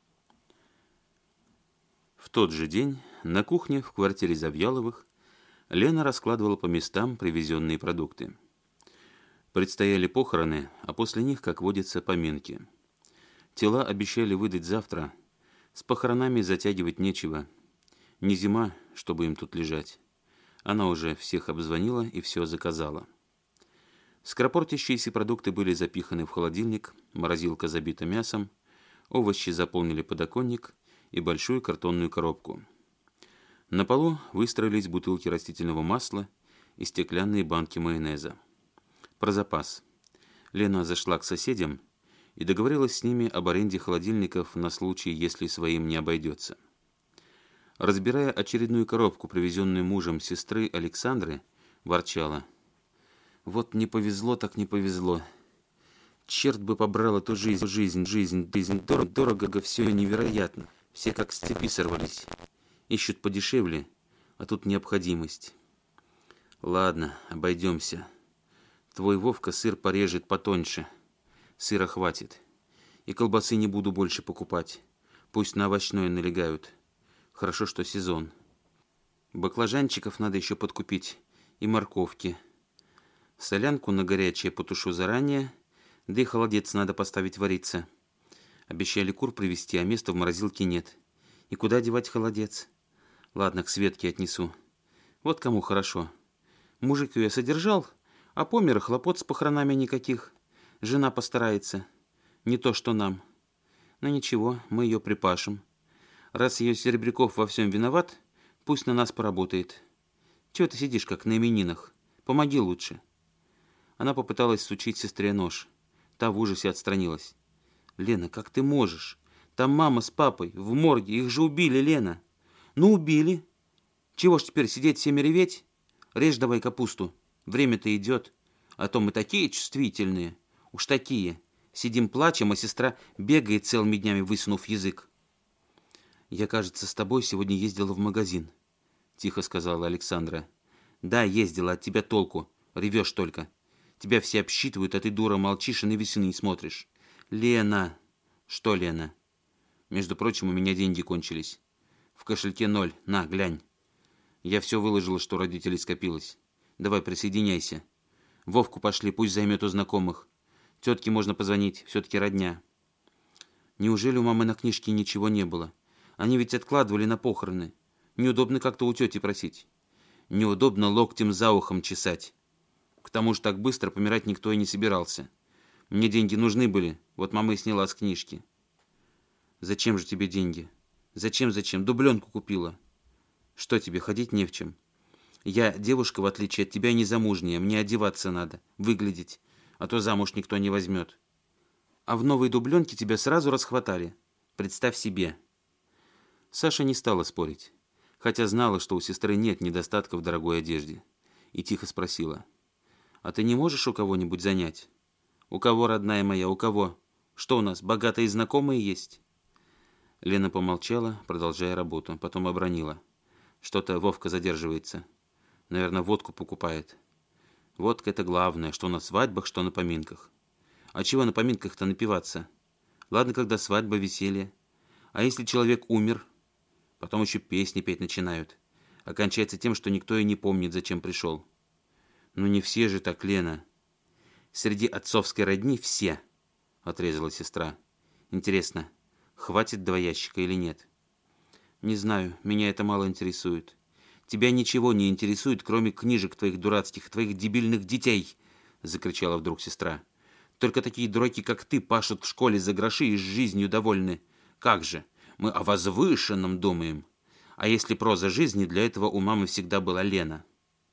В тот же день на кухне в квартире Завьяловых Лена раскладывала по местам привезенные продукты. Предстояли похороны, а после них, как водится, поминки. Тела обещали выдать завтра. С похоронами затягивать нечего. Не зима, чтобы им тут лежать. Она уже всех обзвонила и все заказала. Скоропортящиеся продукты были запиханы в холодильник, морозилка забита мясом, овощи заполнили подоконник и большую картонную коробку. На полу выстроились бутылки растительного масла и стеклянные банки майонеза. Про запас. Лена зашла к соседям и договорилась с ними об аренде холодильников на случай, если своим не обойдется. разбирая очередную коробку, привезенную мужем сестры Александры, ворчала. Вот не повезло, так не повезло. Черт бы побрал эту жизнь, жизнь, жизнь, жизнь. Дорого, дорого, все невероятно. Все как с цепи сорвались. Ищут подешевле, а тут необходимость. Ладно, обойдемся. Твой Вовка сыр порежет потоньше. Сыра хватит. И колбасы не буду больше покупать. Пусть на овощное налегают. Хорошо, что сезон. Баклажанчиков надо еще подкупить. И морковки. Солянку на горячее потушу заранее. Да и холодец надо поставить вариться. Обещали кур привезти, а места в морозилке нет. И куда девать холодец? Ладно, к Светке отнесу. Вот кому хорошо. Мужик ее содержал, а помер, и хлопот с похоронами никаких. Жена постарается. Не то, что нам. Но ничего, мы ее припашем. Раз ее Серебряков во всем виноват, пусть на нас поработает. Чего ты сидишь, как на именинах? Помоги лучше. Она попыталась сучить сестре нож. Та в ужасе отстранилась. Лена, как ты можешь? Там мама с папой, в морге, их же убили, Лена. Ну, убили. Чего ж теперь сидеть всеми реветь? Режь давай капусту. Время-то идет. А то мы такие чувствительные. Уж такие. Сидим плачем, а сестра бегает целыми днями, высунув язык. Я, кажется, с тобой сегодня ездила в магазин, тихо сказала Александра. Да, ездила, от тебя толку. Ревешь только. Тебя все обсчитывают, а ты, дура, молчишь и на весы не смотришь. Лена. Что, Лена? Между прочим, у меня деньги кончились. В кошельке ноль. На, глянь. Я все выложила, что у родителей скопилось. Давай, присоединяйся. Вовку пошли, пусть займет у знакомых. Тетке можно позвонить, все-таки родня. Неужели у мамы на книжке ничего не было? Они ведь откладывали на похороны. Неудобно как-то у тети просить. Неудобно локтем за ухом чесать. К тому же так быстро помирать никто и не собирался. Мне деньги нужны были, вот мама и сняла с книжки. Зачем же тебе деньги? Зачем, зачем? Дубленку купила. Что тебе, ходить не в чем? Я девушка, в отличие от тебя, незамужняя. Мне одеваться надо, выглядеть, а то замуж никто не возьмет. А в новой дубленке тебя сразу расхватали. Представь себе. Саша не стала спорить, хотя знала, что у сестры нет недостатка в дорогой одежде, и тихо спросила. А ты не можешь у кого-нибудь занять? У кого, родная моя, у кого? Что у нас, богатые знакомые есть? Лена помолчала, продолжая работу, потом обронила. Что-то Вовка задерживается. Наверное, водку покупает. Водка — это главное, что на свадьбах, что на поминках. А чего на поминках-то напиваться? Ладно, когда свадьба, веселье. А если человек умер? Потом еще песни петь начинают. Окончается тем, что никто и не помнит, зачем пришел. Ну не все же так, Лена. Среди отцовской родни все, отрезала сестра. Интересно, хватит два ящика или нет? Не знаю, меня это мало интересует. Тебя ничего не интересует, кроме книжек твоих дурацких, твоих дебильных детей, закричала вдруг сестра. Только такие дураки, как ты, пашут в школе за гроши и с жизнью довольны. Как же, мы о возвышенном думаем. А если проза жизни, для этого у мамы всегда была Лена.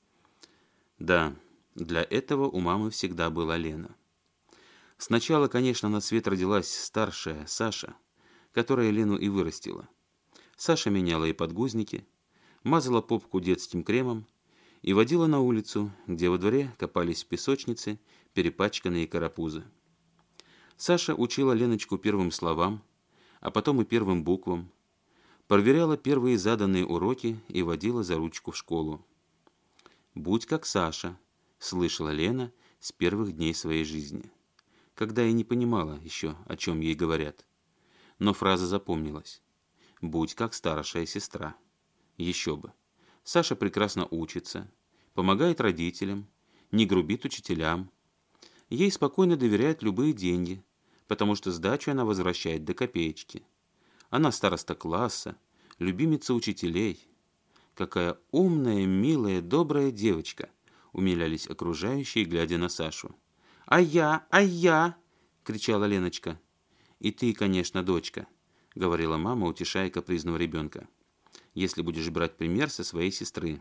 Да, для этого у мамы всегда была Лена. Сначала, конечно, на свет родилась старшая Саша, которая Лену и вырастила. Саша меняла ей подгузники, мазала попку детским кремом и водила на улицу, где во дворе копались в песочнице перепачканные карапузы. Саша учила Леночку первым словам, а потом и первым буквам, проверяла первые заданные уроки и водила за ручку в школу. «Будь как Саша», — слышала Лена с первых дней своей жизни, когда и не понимала еще, о чем ей говорят. Но фраза запомнилась. «Будь как старшая сестра». Еще бы. Саша прекрасно учится, помогает родителям, не грубит учителям. Ей спокойно доверяют любые деньги, потому что сдачу она возвращает до копеечки. Она староста класса, любимица учителей. Какая умная, милая, добрая девочка, умилялись окружающие, глядя на Сашу. «А я, а я!» — кричала Леночка. «И ты, конечно, дочка», — говорила мама, утешая капризного ребенка, «если будешь брать пример со своей сестры».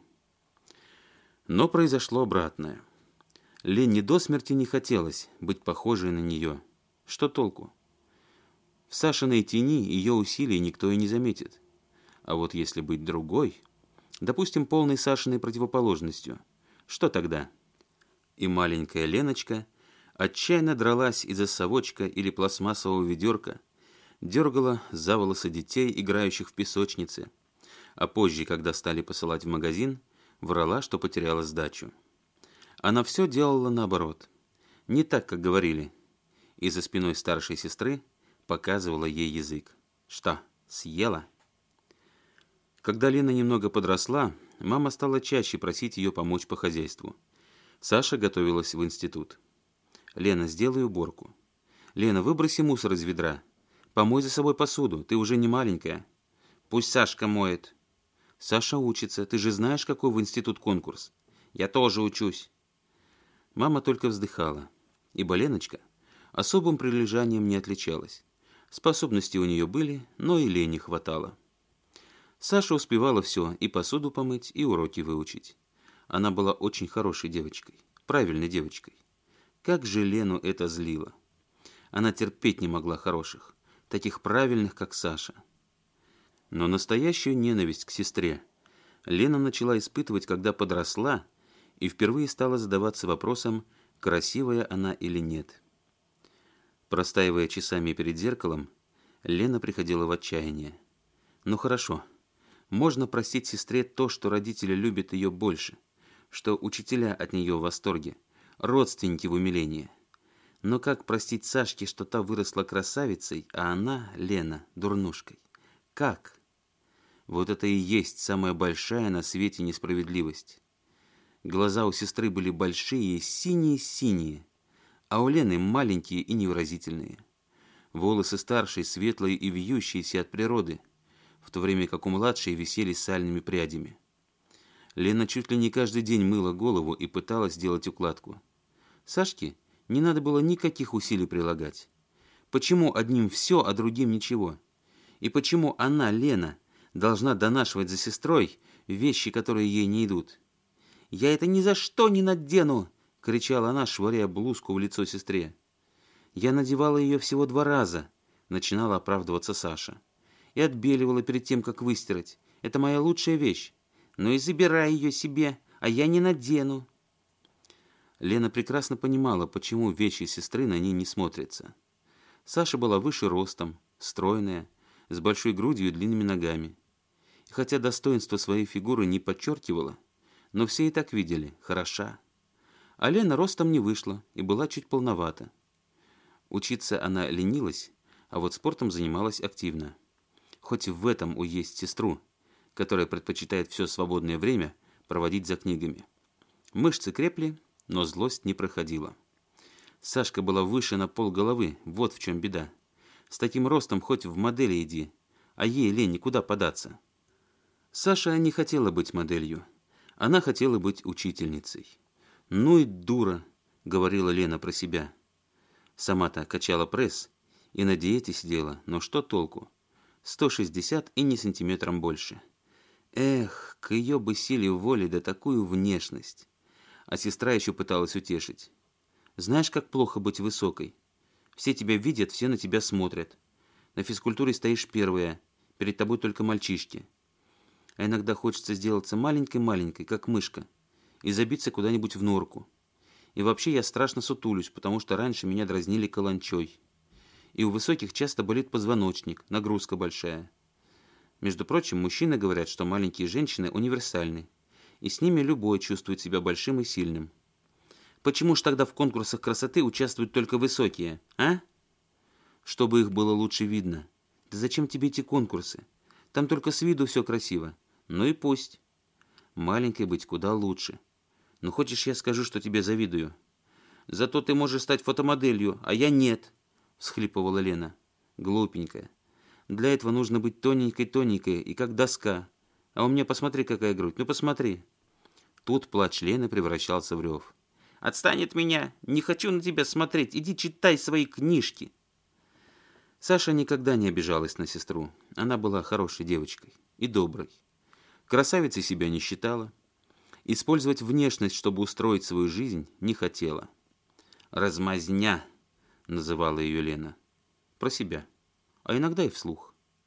Но произошло обратное. Лене до смерти не хотелось быть похожей на нее. Что толку? В Сашиной тени ее усилий никто и не заметит. А вот если быть другой, допустим, полной Сашиной противоположностью, что тогда? И маленькая Леночка отчаянно дралась из-за совочка или пластмассового ведерка, дергала за волосы детей, играющих в песочнице, а позже, когда стали посылать в магазин, врала, что потеряла сдачу. Она все делала наоборот, не так, как говорили, и за спиной старшей сестры показывала ей язык. Что, съела? Когда Лена немного подросла, мама стала чаще просить ее помочь по хозяйству. Саша готовилась в институт. «Лена, сделай уборку». «Лена, выброси мусор из ведра. Помой за собой посуду, ты уже не маленькая». «Пусть Сашка моет». «Саша учится, ты же знаешь, какой в институт конкурс». «Я тоже учусь». Мама только вздыхала, ибо Леночка особым прилежанием не отличалась. Способности у нее были, но и лени хватало. Саша успевала все, и посуду помыть, и уроки выучить. Она была очень хорошей девочкой, правильной девочкой. Как же Лену это злило. Она терпеть не могла хороших, таких правильных, как Саша. Но настоящую ненависть к сестре Лена начала испытывать, когда подросла и впервые стала задаваться вопросом, красивая она или нет. Простаивая часами перед зеркалом, Лена приходила в отчаяние. Ну хорошо, можно простить сестре то, что родители любят ее больше, что учителя от нее в восторге, родственники в умилении. Но как простить Сашке, что та выросла красавицей, а она, Лена, дурнушкой? Как? Вот это и есть самая большая на свете несправедливость. Глаза у сестры были большие, синие-синие, а у Лены маленькие и невыразительные. Волосы старшей светлые и вьющиеся от природы, в то время как у младшей висели сальными прядями. Лена чуть ли не каждый день мыла голову и пыталась сделать укладку. Сашке не надо было никаких усилий прилагать. Почему одним все, а другим ничего? И почему она, Лена, должна донашивать за сестрой вещи, которые ей не идут? «Я это ни за что не надену!» — кричала она, швыряя блузку в лицо сестре. «Я надевала ее всего два раза», — начинала оправдываться Саша. «И отбеливала перед тем, как выстирать. Это моя лучшая вещь. Ну и забирай ее себе, а я не надену». Лена прекрасно понимала, почему вещи сестры на ней не смотрятся. Саша была выше ростом, стройная, с большой грудью и длинными ногами. И хотя достоинство своей фигуры не подчеркивала, но все и так видели – хороша. А Лена ростом не вышла и была чуть полновата. Учиться она ленилась, а вот спортом занималась активно. Хоть в этом уесть сестру, которая предпочитает все свободное время проводить за книгами. Мышцы крепли, но злость не проходила. Сашка была выше на полголовы, вот в чем беда. С таким ростом хоть в модели иди, а ей лень никуда податься. Саша не хотела быть моделью. Она хотела быть учительницей. «Ну и дура», — говорила Лена про себя. Сама-то качала пресс и на диете сидела, но что толку? сто шестьдесят и не сантиметром больше. Эх, к ее бы силе воли да такую внешность. А сестра еще пыталась утешить. «Знаешь, как плохо быть высокой? Все тебя видят, все на тебя смотрят. На физкультуре стоишь первая, перед тобой только мальчишки. А иногда хочется сделаться маленькой-маленькой, как мышка, и забиться куда-нибудь в норку. И вообще я страшно сутулюсь, потому что раньше меня дразнили каланчой. И у высоких часто болит позвоночник, нагрузка большая. Между прочим, мужчины говорят, что маленькие женщины универсальны, и с ними любой чувствует себя большим и сильным. Почему ж тогда в конкурсах красоты участвуют только высокие, а? Чтобы их было лучше видно. Да зачем тебе эти конкурсы? Там только с виду все красиво. Ну и пусть. Маленькой быть куда лучше. Ну хочешь, я скажу, что тебе завидую? Зато ты можешь стать фотомоделью, а я нет, всхлипывала Лена. Глупенькая. Для этого нужно быть тоненькой-тоненькой и как доска. А у меня посмотри, какая грудь. Ну посмотри. Тут плач Лены превращался в рев. «Отстань от меня! Не хочу на тебя смотреть! Иди читай свои книжки!» Саша никогда не обижалась на сестру. Она была хорошей девочкой и доброй. Красавицей себя не считала. Использовать внешность, чтобы устроить свою жизнь, не хотела. «Размазня», — называла ее Лена. Про себя, а иногда и вслух.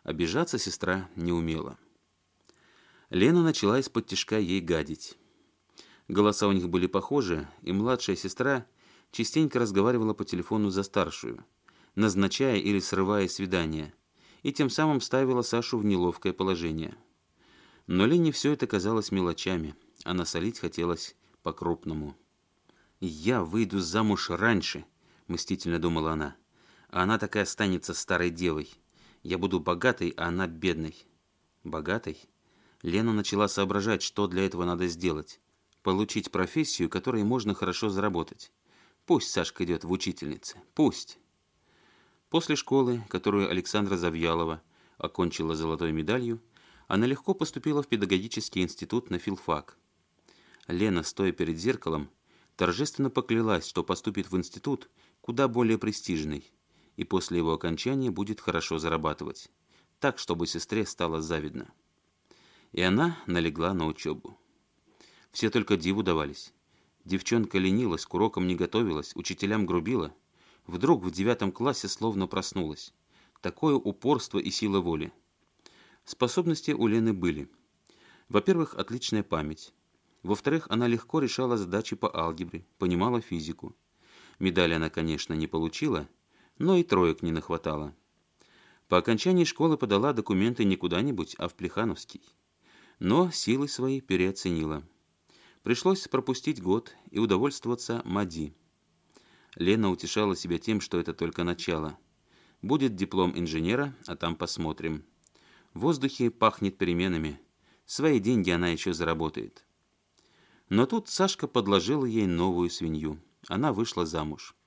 Обижаться сестра не умела. Лена начала из-под тишка ей гадить. Голоса у них были похожи, и младшая сестра частенько разговаривала по телефону за старшую, назначая или срывая свидания, и тем самым ставила Сашу в неловкое положение. Но Лене все это казалось мелочами, а насолить хотелось по-крупному. «Я выйду замуж раньше», — мстительно думала она, «а она такая останется старой девой. Я буду богатой, а она бедной». Богатой? Лена начала соображать, что для этого надо сделать. Получить профессию, которой можно хорошо заработать. Пусть Сашка идет в учительницы. Пусть. После школы, которую Александра Завьялова окончила золотой медалью, она легко поступила в педагогический институт на филфак. Лена, стоя перед зеркалом, торжественно поклялась, что поступит в институт куда более престижный, и после его окончания будет хорошо зарабатывать, так, чтобы сестре стало завидно. И она налегла на учебу. Все только диву давались. Девчонка ленилась, к урокам не готовилась, учителям грубила. Вдруг в девятом классе словно проснулась. Такое упорство и сила воли. Способности у Лены были. Во-первых, отличная память. Во-вторых, она легко решала задачи по алгебре, понимала физику. Медали она, конечно, не получила, но и троек не нахватала. По окончании школы подала документы не куда-нибудь, а в Плехановский. Но силы свои переоценила. Пришлось пропустить год и удовольствоваться МАДИ. Лена утешала себя тем, что это только начало. Будет диплом инженера, а там посмотрим. В воздухе пахнет переменами. Свои деньги она еще заработает. Но тут Сашка подложила ей новую свинью. Она вышла замуж.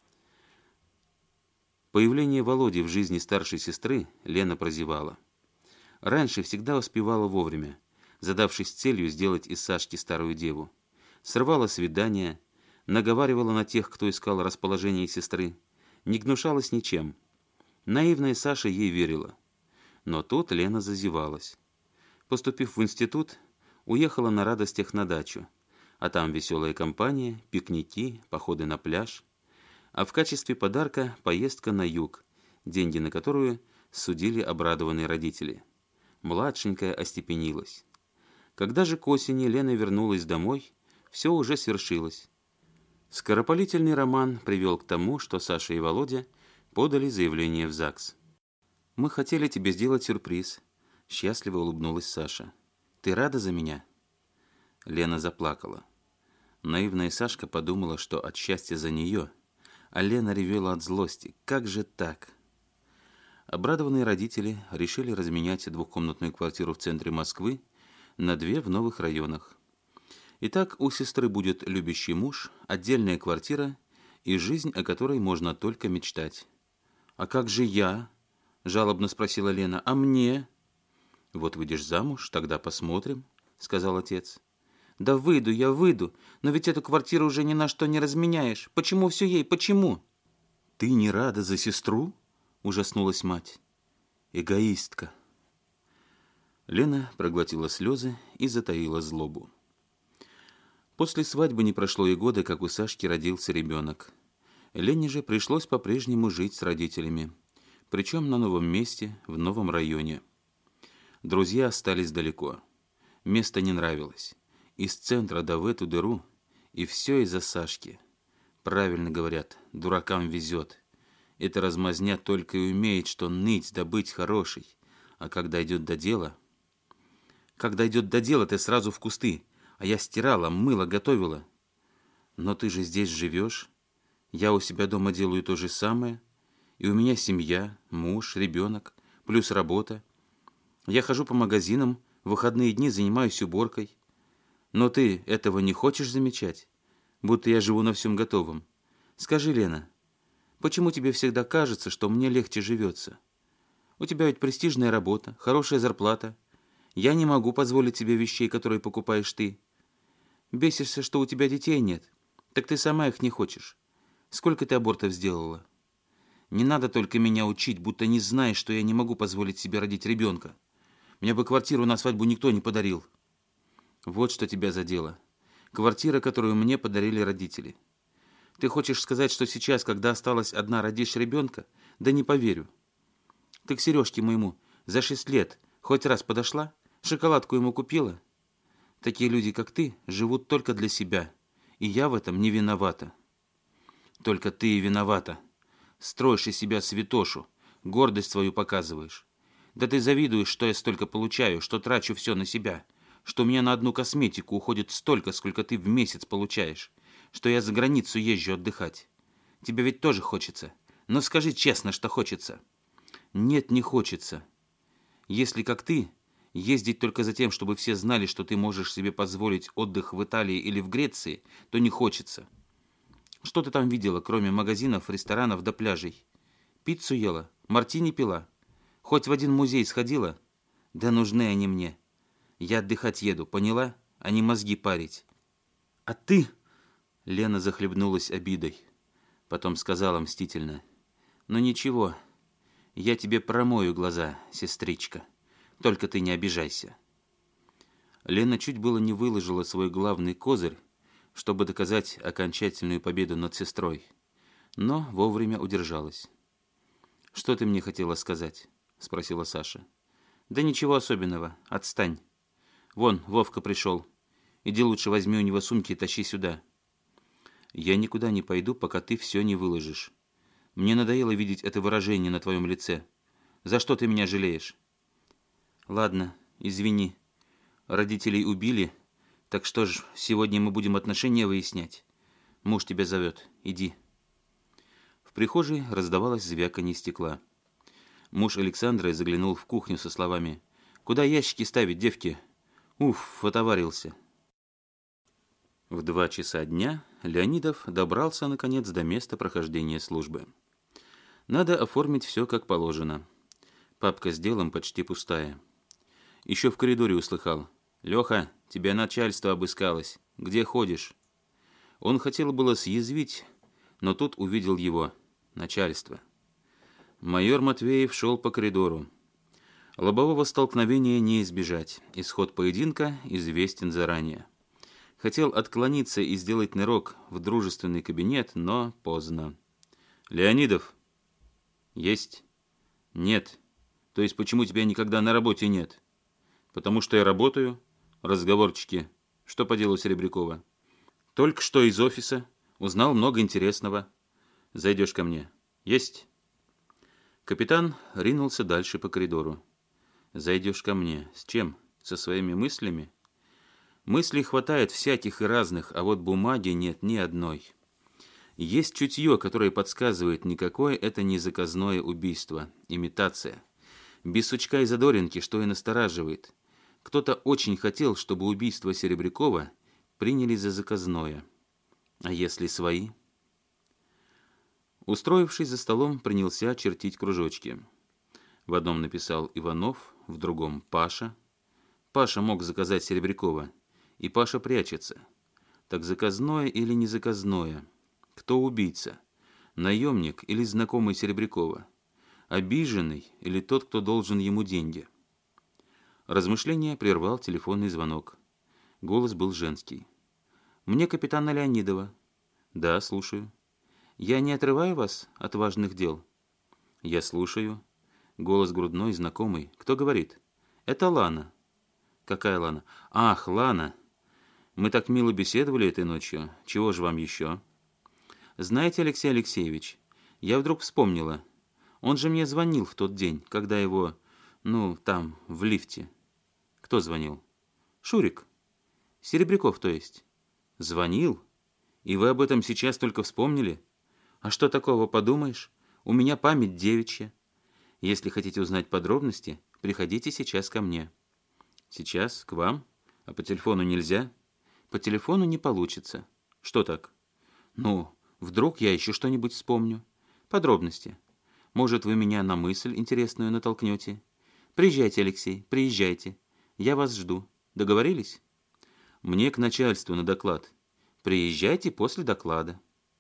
Появление Володи в жизни старшей сестры Лена прозевала. Раньше всегда успевала вовремя, задавшись целью сделать из Сашки старую деву. Срывала свидания, наговаривала на тех, кто искал расположение сестры, не гнушалась ничем. Наивная Саша ей верила. Но тут Лена зазевалась. Поступив в институт, уехала на радостях на дачу, а там веселая компания, пикники, походы на пляж, а в качестве подарка поездка на юг, деньги на которую судили обрадованные родители. Младшенькая остепенилась. Когда же к осени Лена вернулась домой, все уже свершилось. Скоропалительный роман привел к тому, что Саша и Володя подали заявление в ЗАГС. «Мы хотели тебе сделать сюрприз», — счастливо улыбнулась Саша. «Ты рада за меня?» Лена заплакала. Наивная Сашка подумала, что от счастья за нее, а Лена ревела от злости. Как же так? Обрадованные родители решили разменять двухкомнатную квартиру в центре Москвы на две в новых районах. Итак, у сестры будет любящий муж, отдельная квартира и жизнь, о которой можно только мечтать. «А как же я?» – жалобно спросила Лена. «А мне?» «Вот выйдешь замуж, тогда посмотрим», – сказал отец. «Да выйду, я выйду, но ведь эту квартиру уже ни на что не разменяешь. Почему все ей, почему?» «Ты не рада за сестру?» – ужаснулась мать. «Эгоистка». Лена проглотила слезы и затаила злобу. После свадьбы не прошло и года, как у Сашки родился ребенок. Лене же пришлось по-прежнему жить с родителями, причем на новом месте, в новом районе. Друзья остались далеко. Место не нравилось. Из центра да в эту дыру, и все из-за Сашки. Правильно говорят, дуракам везет. Эта размазня только и умеет, что ныть да быть хорошей. А когда идет до дела... Когда идет до дела, ты сразу в кусты. А я стирала, мыла, готовила. Но ты же здесь живешь. Я у себя дома делаю то же самое. И у меня семья, муж, ребенок, плюс работа. Я хожу по магазинам, в выходные дни занимаюсь уборкой. Но ты этого не хочешь замечать? Будто я живу на всем готовом. Скажи, Лена, почему тебе всегда кажется, что мне легче живется? У тебя ведь престижная работа, хорошая зарплата. Я не могу позволить себе вещей, которые покупаешь ты. Бесишься, что у тебя детей нет. Так ты сама их не хочешь. Сколько ты абортов сделала? Не надо только меня учить, будто не знаешь, что я не могу позволить себе родить ребенка. Мне бы квартиру на свадьбу никто не подарил. Вот что тебя задело. Квартира, которую мне подарили родители. Ты хочешь сказать, что сейчас, когда осталась одна, родишь ребенка? Да не поверю. Ты к Сережке моему За шесть лет хоть раз подошла? Шоколадку ему купила? Такие люди, как ты, живут только для себя, и я в этом не виновата. Только ты и виновата. Строишь из себя святошу, гордость свою показываешь. Да ты завидуешь, что я столько получаю, что трачу все на себя, что у меня на одну косметику уходит столько, сколько ты в месяц получаешь, что я за границу езжу отдыхать. Тебе ведь тоже хочется. Но скажи честно, что хочется. Нет, не хочется. Если, как ты, ездить только за тем, чтобы все знали, что ты можешь себе позволить отдых в Италии или в Греции, то не хочется. Что ты там видела, кроме магазинов, ресторанов да пляжей? Пиццу ела? Мартини пила? Хоть в один музей сходила? Да нужны они мне. Я отдыхать еду, поняла? А не мозги парить. А ты... Лена захлебнулась обидой. Потом сказала мстительно. Ну ничего, я тебе промою глаза, сестричка. Только ты не обижайся. Лена чуть было не выложила свой главный козырь, чтобы доказать окончательную победу над сестрой, но вовремя удержалась. «Что ты мне хотела сказать?» — спросила Саша. «Да ничего особенного. Отстань. Вон, Вовка пришел. Иди лучше возьми у него сумки и тащи сюда». «Я никуда не пойду, пока ты все не выложишь. Мне надоело видеть это выражение на твоем лице. За что ты меня жалеешь?» «Ладно, извини. Родителей убили, так что ж, сегодня мы будем отношения выяснять. Муж тебя зовет. Иди». В прихожей раздавалось звяканье стекла. Муж Александры заглянул в кухню со словами: «Куда ящики ставить, девки? Уф, отоварился». В два часа дня Леонидов добрался, наконец, до места прохождения службы. Надо оформить все как положено. Папка с делом почти пустая. Еще в коридоре услыхал: «Леха, тебя начальство обыскалось. Где ходишь?» Он хотел было съязвить, но тут увидел его, начальство. Майор Матвеев шел по коридору. Лобового столкновения не избежать. Исход поединка известен заранее. Хотел отклониться и сделать нырок в дружественный кабинет, но поздно. «Леонидов?» «Есть?» «Нет. То есть почему тебя никогда на работе нет?» «Потому что я работаю. Разговорчики. Что по делу Серебрякова?» «Только что из офиса. Узнал много интересного. Зайдешь ко мне?» «Есть?» Капитан ринулся дальше по коридору. «Зайдешь ко мне. С чем? Со своими мыслями?» Мыслей хватает всяких и разных, а вот бумаги нет ни одной. Есть чутье, которое подсказывает, никакое это не заказное убийство, имитация. Без сучка и задоринки, что и настораживает. Кто-то очень хотел, чтобы убийство Серебрякова приняли за заказное. А если свои? Устроившись за столом, принялся чертить кружочки. В одном написал Иванов, в другом Паша. Паша мог заказать Серебрякова, и Паша прячется. Так заказное или не заказное? Кто убийца? Наемник или знакомый Серебрякова? Обиженный или тот, кто должен ему деньги? Размышление прервал телефонный звонок. Голос был женский. «Мне капитана Леонидова». «Да, слушаю». «Я не отрываю вас от важных дел?» «Я слушаю». Голос грудной, знакомый. «Кто говорит?» «Это Лана». «Какая Лана?» «Ах, Лана. Мы так мило беседовали этой ночью. Чего же вам еще?» «Знаете, Алексей Алексеевич, я вдруг вспомнила. Он же мне звонил в тот день, когда его, ну, там, в лифте». «Кто звонил?» «Шурик. Серебряков, то есть». «Звонил? И вы об этом сейчас только вспомнили? А что такого, подумаешь? У меня память девичья. Если хотите узнать подробности, приходите сейчас ко мне». «Сейчас? К вам? А по телефону нельзя?» «По телефону не получится». «Что так?» «Ну, вдруг я еще что-нибудь вспомню. Подробности. Может, вы меня на мысль интересную натолкнете. Приезжайте, Алексей, приезжайте. Я вас жду. Договорились?» «Мне к начальству на доклад. Приезжайте после доклада».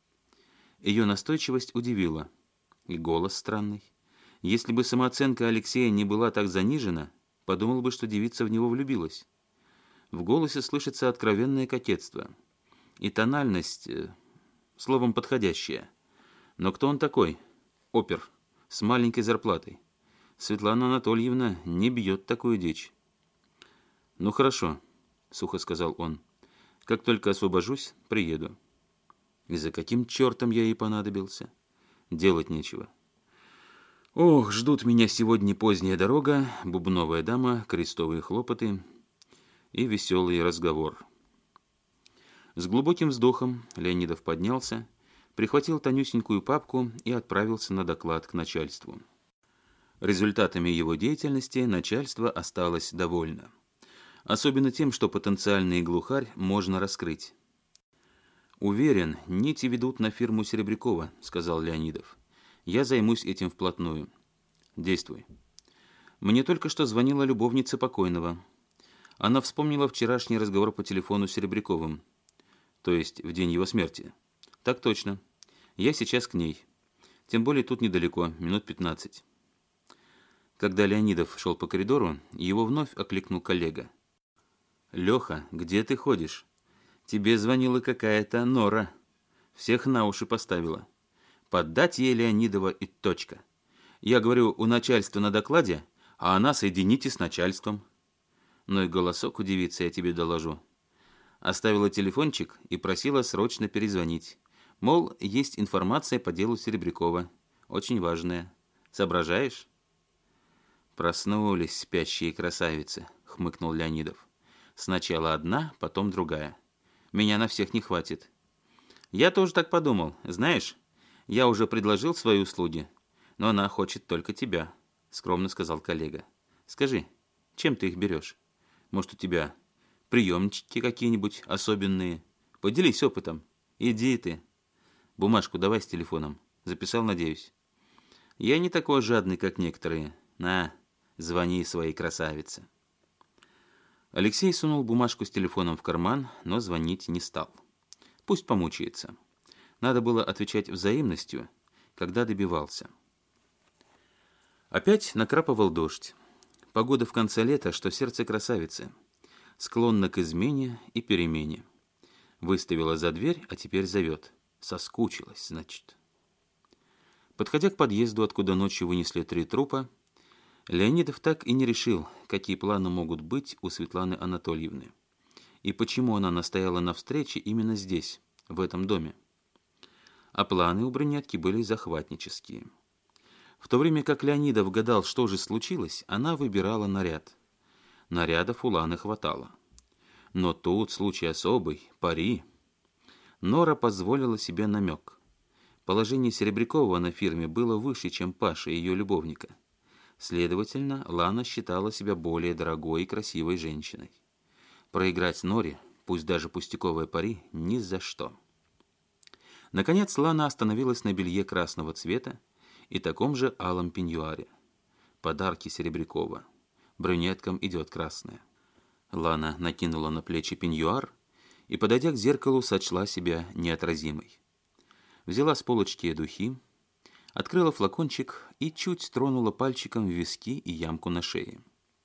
Ее настойчивость удивила. И голос странный. Если бы самооценка Алексея не была так занижена, подумал бы, что девица в него влюбилась. В голосе слышится откровенное кокетство. И тональность, э, словом, подходящая. Но кто он такой? Опер, с маленькой зарплатой. Светлана Анатольевна не бьет такую дичь. «Ну хорошо», — сухо сказал он. «Как только освобожусь, приеду». И за каким чертом я ей понадобился? Делать нечего. Ох, ждут меня сегодня поздняя дорога, бубновая дама, крестовые хлопоты и веселый разговор. С глубоким вздохом Леонидов поднялся, прихватил тонюсенькую папку и отправился на доклад к начальству. Результатами его деятельности начальство осталось довольно. Особенно тем, что потенциальный глухарь можно раскрыть. «Уверен, нити ведут на фирму Серебрякова», — сказал Леонидов. «Я займусь этим вплотную. Действуй». Мне только что звонила любовница покойного. Она вспомнила вчерашний разговор по телефону с Серебряковым, то есть в день его смерти. «Так точно. Я сейчас к ней. Тем более тут недалеко, минут пятнадцать». Когда Леонидов шел по коридору, его вновь окликнул коллега. «Леха, где ты ходишь? Тебе звонила какая-то Нора. Всех на уши поставила. Поддать ей Леонидова и точка. Я говорю, у начальства на докладе, а она соедините с начальством». Ну и голосок у девицы, я тебе доложу. Оставила телефончик и просила срочно перезвонить. Мол, есть информация по делу Серебрякова. Очень важная. Соображаешь? «Проснулись спящие красавицы», — хмыкнул Леонидов. «Сначала одна, потом другая. Меня на всех не хватит». «Я тоже так подумал. Знаешь, я уже предложил свои услуги, но она хочет только тебя», — скромно сказал коллега. «Скажи, чем ты их берешь? Может, у тебя приемчики какие-нибудь особенные? Поделись опытом. Иди ты. Бумажку давай с телефоном. Записал, надеюсь?» «Я не такой жадный, как некоторые. На, звони своей красавице». Алексей сунул бумажку с телефоном в карман, но звонить не стал. Пусть помучается. Надо было отвечать взаимностью, когда добивался. Опять накрапывал дождь. Погода в конце лета, что сердце красавицы. Склонна к измене и перемене. Выставила за дверь, а теперь зовет. Соскучилась, значит. Подходя к подъезду, откуда ночью вынесли три трупа, Леонидов так и не решил, какие планы могут быть у Светланы Анатольевны. И почему она настояла на встрече именно здесь, в этом доме. А планы у брюнетки были захватнические. В то время как Леонидов гадал, что же случилось, она выбирала наряд. Нарядов у Ланы хватало. Но тут случай особый, пари. Нора позволила себе намек. Положение Серебрякова на фирме было выше, чем Паши, ее любовника. Следовательно, Лана считала себя более дорогой и красивой женщиной. Проиграть Норе, пусть даже пустяковое пари, ни за что. Наконец Лана остановилась на белье красного цвета и таком же алом пеньюаре. Подарки Серебрякова. Брюнеткам идет красное. Лана накинула на плечи пеньюар и, подойдя к зеркалу, сочла себя неотразимой. Взяла с полочки духи, открыла флакончик и чуть тронула пальчиком в виски и ямку на шее.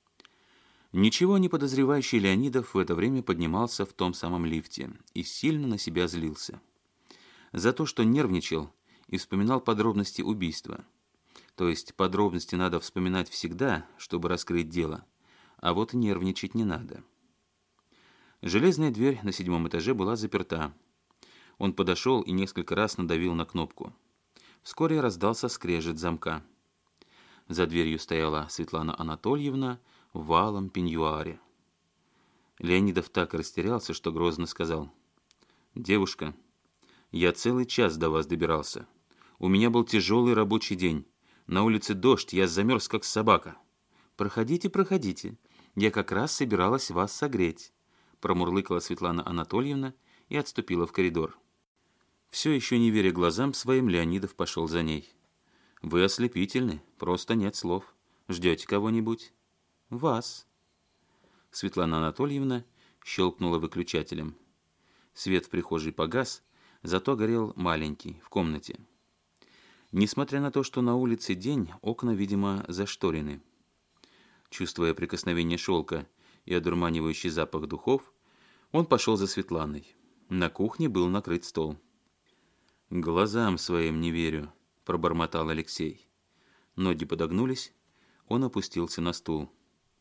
Ничего не подозревающий Леонидов в это время поднимался в том самом лифте и сильно на себя злился. За то, что нервничал и вспоминал подробности убийства. То есть подробности надо вспоминать всегда, чтобы раскрыть дело, а вот нервничать не надо. Железная дверь на седьмом этаже была заперта. Он подошел и несколько раз надавил на кнопку. Вскоре раздался скрежет замка. За дверью стояла Светлана Анатольевна в валом пеньюаре. Леонидов так растерялся, что грозно сказал: «Девушка, я целый час до вас добирался. У меня был тяжелый рабочий день. На улице дождь, я замерз, как собака». «Проходите, проходите. Я как раз собиралась вас согреть», промурлыкала Светлана Анатольевна и отступила в коридор. Все еще не веря глазам своим, Леонидов пошел за ней. «Вы ослепительны, просто нет слов. Ждете кого-нибудь?» «Вас». Светлана Анатольевна щелкнула выключателем. Свет в прихожей погас, зато горел маленький, в комнате. Несмотря на то, что на улице день, окна, видимо, зашторены. Чувствуя прикосновение шелка и одурманивающий запах духов, он пошел за Светланой. На кухне был накрыт стол. «Глазам своим не верю», — пробормотал Алексей. Ноги подогнулись, Он опустился на стул.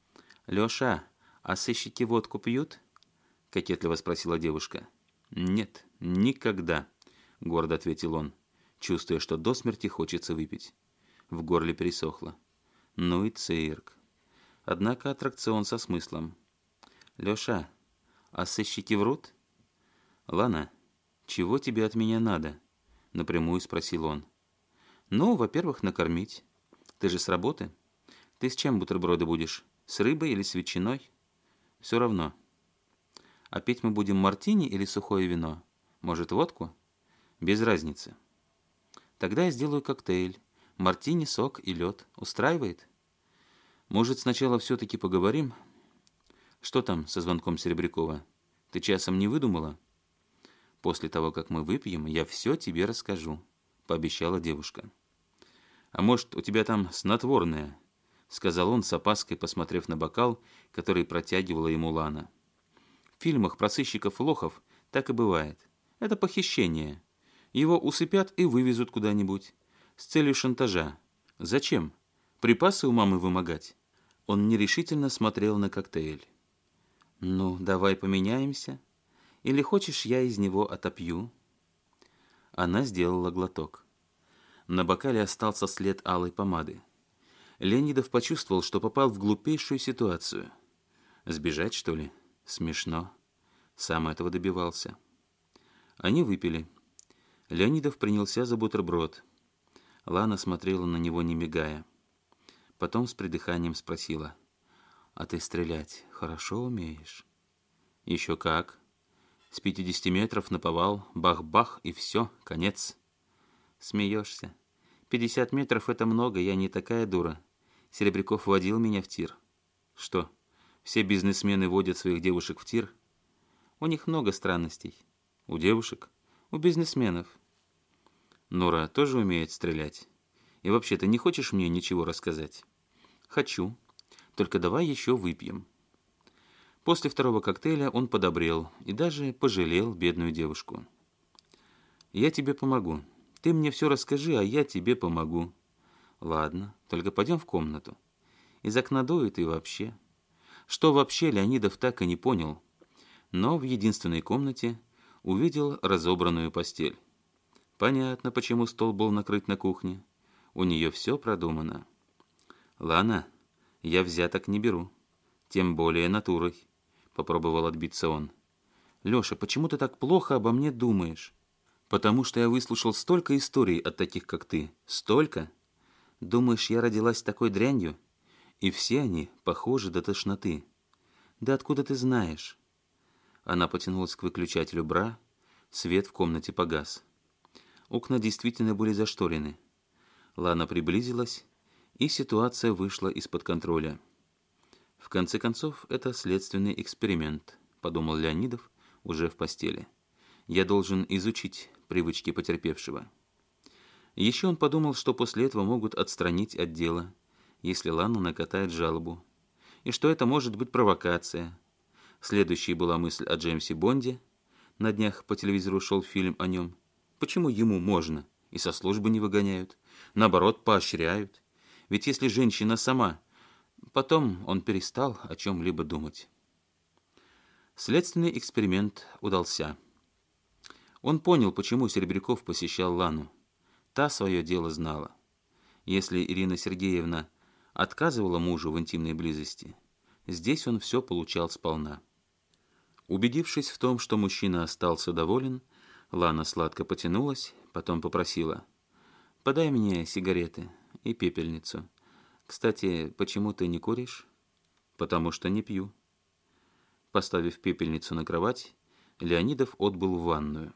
«Леша, а сыщики водку пьют?» — кокетливо спросила девушка. «Нет, никогда», — гордо ответил он, чувствуя, что до смерти хочется выпить. В горле пересохло. Ну и цирк. Однако аттракцион со смыслом. «Леша, а сыщики врут?» «Лана, чего тебе от меня надо?» — напрямую спросил он. «Ну, во-первых, накормить. Ты же с работы. Ты с чем бутерброды будешь? С рыбой или с ветчиной? Все равно. А пить мы будем мартини или сухое вино? Может, водку? Без разницы. Тогда я сделаю коктейль. Мартини, сок и лед. Устраивает? Может, сначала все-таки поговорим? Что там со звонком Серебрякова? Ты часом не выдумала? После того, как мы выпьем, я все тебе расскажу», — пообещала девушка. «А может, у тебя там снотворное?» — сказал он с опаской, посмотрев на бокал, который протягивала ему Лана. «В фильмах про сыщиков-лохов так и бывает. Это похищение. Его усыпят и вывезут куда-нибудь. С целью шантажа. Зачем? Припасы у мамы вымогать?» Он нерешительно смотрел на коктейль. «Ну, давай поменяемся. Или хочешь, я из него отопью?» Она сделала глоток. На бокале остался след алой помады. Леонидов почувствовал, что попал в глупейшую ситуацию. Сбежать, что ли? Смешно. Сам этого добивался. Они выпили. Леонидов принялся за бутерброд. Лана смотрела на него, не мигая. Потом с придыханием спросила: «А ты стрелять хорошо умеешь?» «Еще как. С пятидесяти метров наповал, бах-бах, и все, конец». «Смеешься. Пятьдесят метров — это много, я не такая дура. Серебряков водил меня в тир». «Что, все бизнесмены водят своих девушек в тир?» «У них много странностей». «У девушек?» «У бизнесменов». «Нора тоже умеет стрелять? И вообще, ты не хочешь мне ничего рассказать?» «Хочу. Только давай еще выпьем». После второго коктейля он подобрел и даже пожалел бедную девушку. «Я тебе помогу. Ты мне все расскажи, а я тебе помогу». «Ладно, только пойдем в комнату. Из окна дует и вообще». Что вообще, Леонидов так и не понял, но в единственной комнате увидел разобранную постель. Понятно, почему стол был накрыт на кухне. У нее все продумано. «Лана, я взяток не беру. Тем более натурой», — попробовал отбиться он. «Леша, почему ты так плохо обо мне думаешь?» «Потому что я выслушал столько историй от таких, как ты. Столько. Думаешь, я родилась такой дрянью? И все они похожи до тошноты. Да откуда ты знаешь?» Она потянулась к выключателю бра. Свет в комнате погас. Окна действительно были зашторены. Лана приблизилась, и ситуация вышла из-под контроля. «В конце концов, это следственный эксперимент», — подумал Леонидов уже в постели. «Я должен изучить привычки потерпевшего». Еще он подумал, что после этого могут отстранить от дела, если Лана накатает жалобу, и что это может быть провокация. Следующей была мысль о Джеймсе Бонде. На днях по телевизору шел фильм о нем. Почему ему можно и со службы не выгоняют? Наоборот, поощряют. Ведь если женщина сама... Потом он перестал о чем-либо думать. Следственный эксперимент удался. Он понял, почему Серебряков посещал Лану. Та свое дело знала. Если Ирина Сергеевна отказывала мужу в интимной близости, здесь он все получал сполна. Убедившись в том, что мужчина остался доволен, Лана сладко потянулась, потом попросила: «Подай мне сигареты и пепельницу. Кстати, почему ты не куришь?» «Потому что не пью». Поставив пепельницу на кровать, Леонидов отбыл в ванную.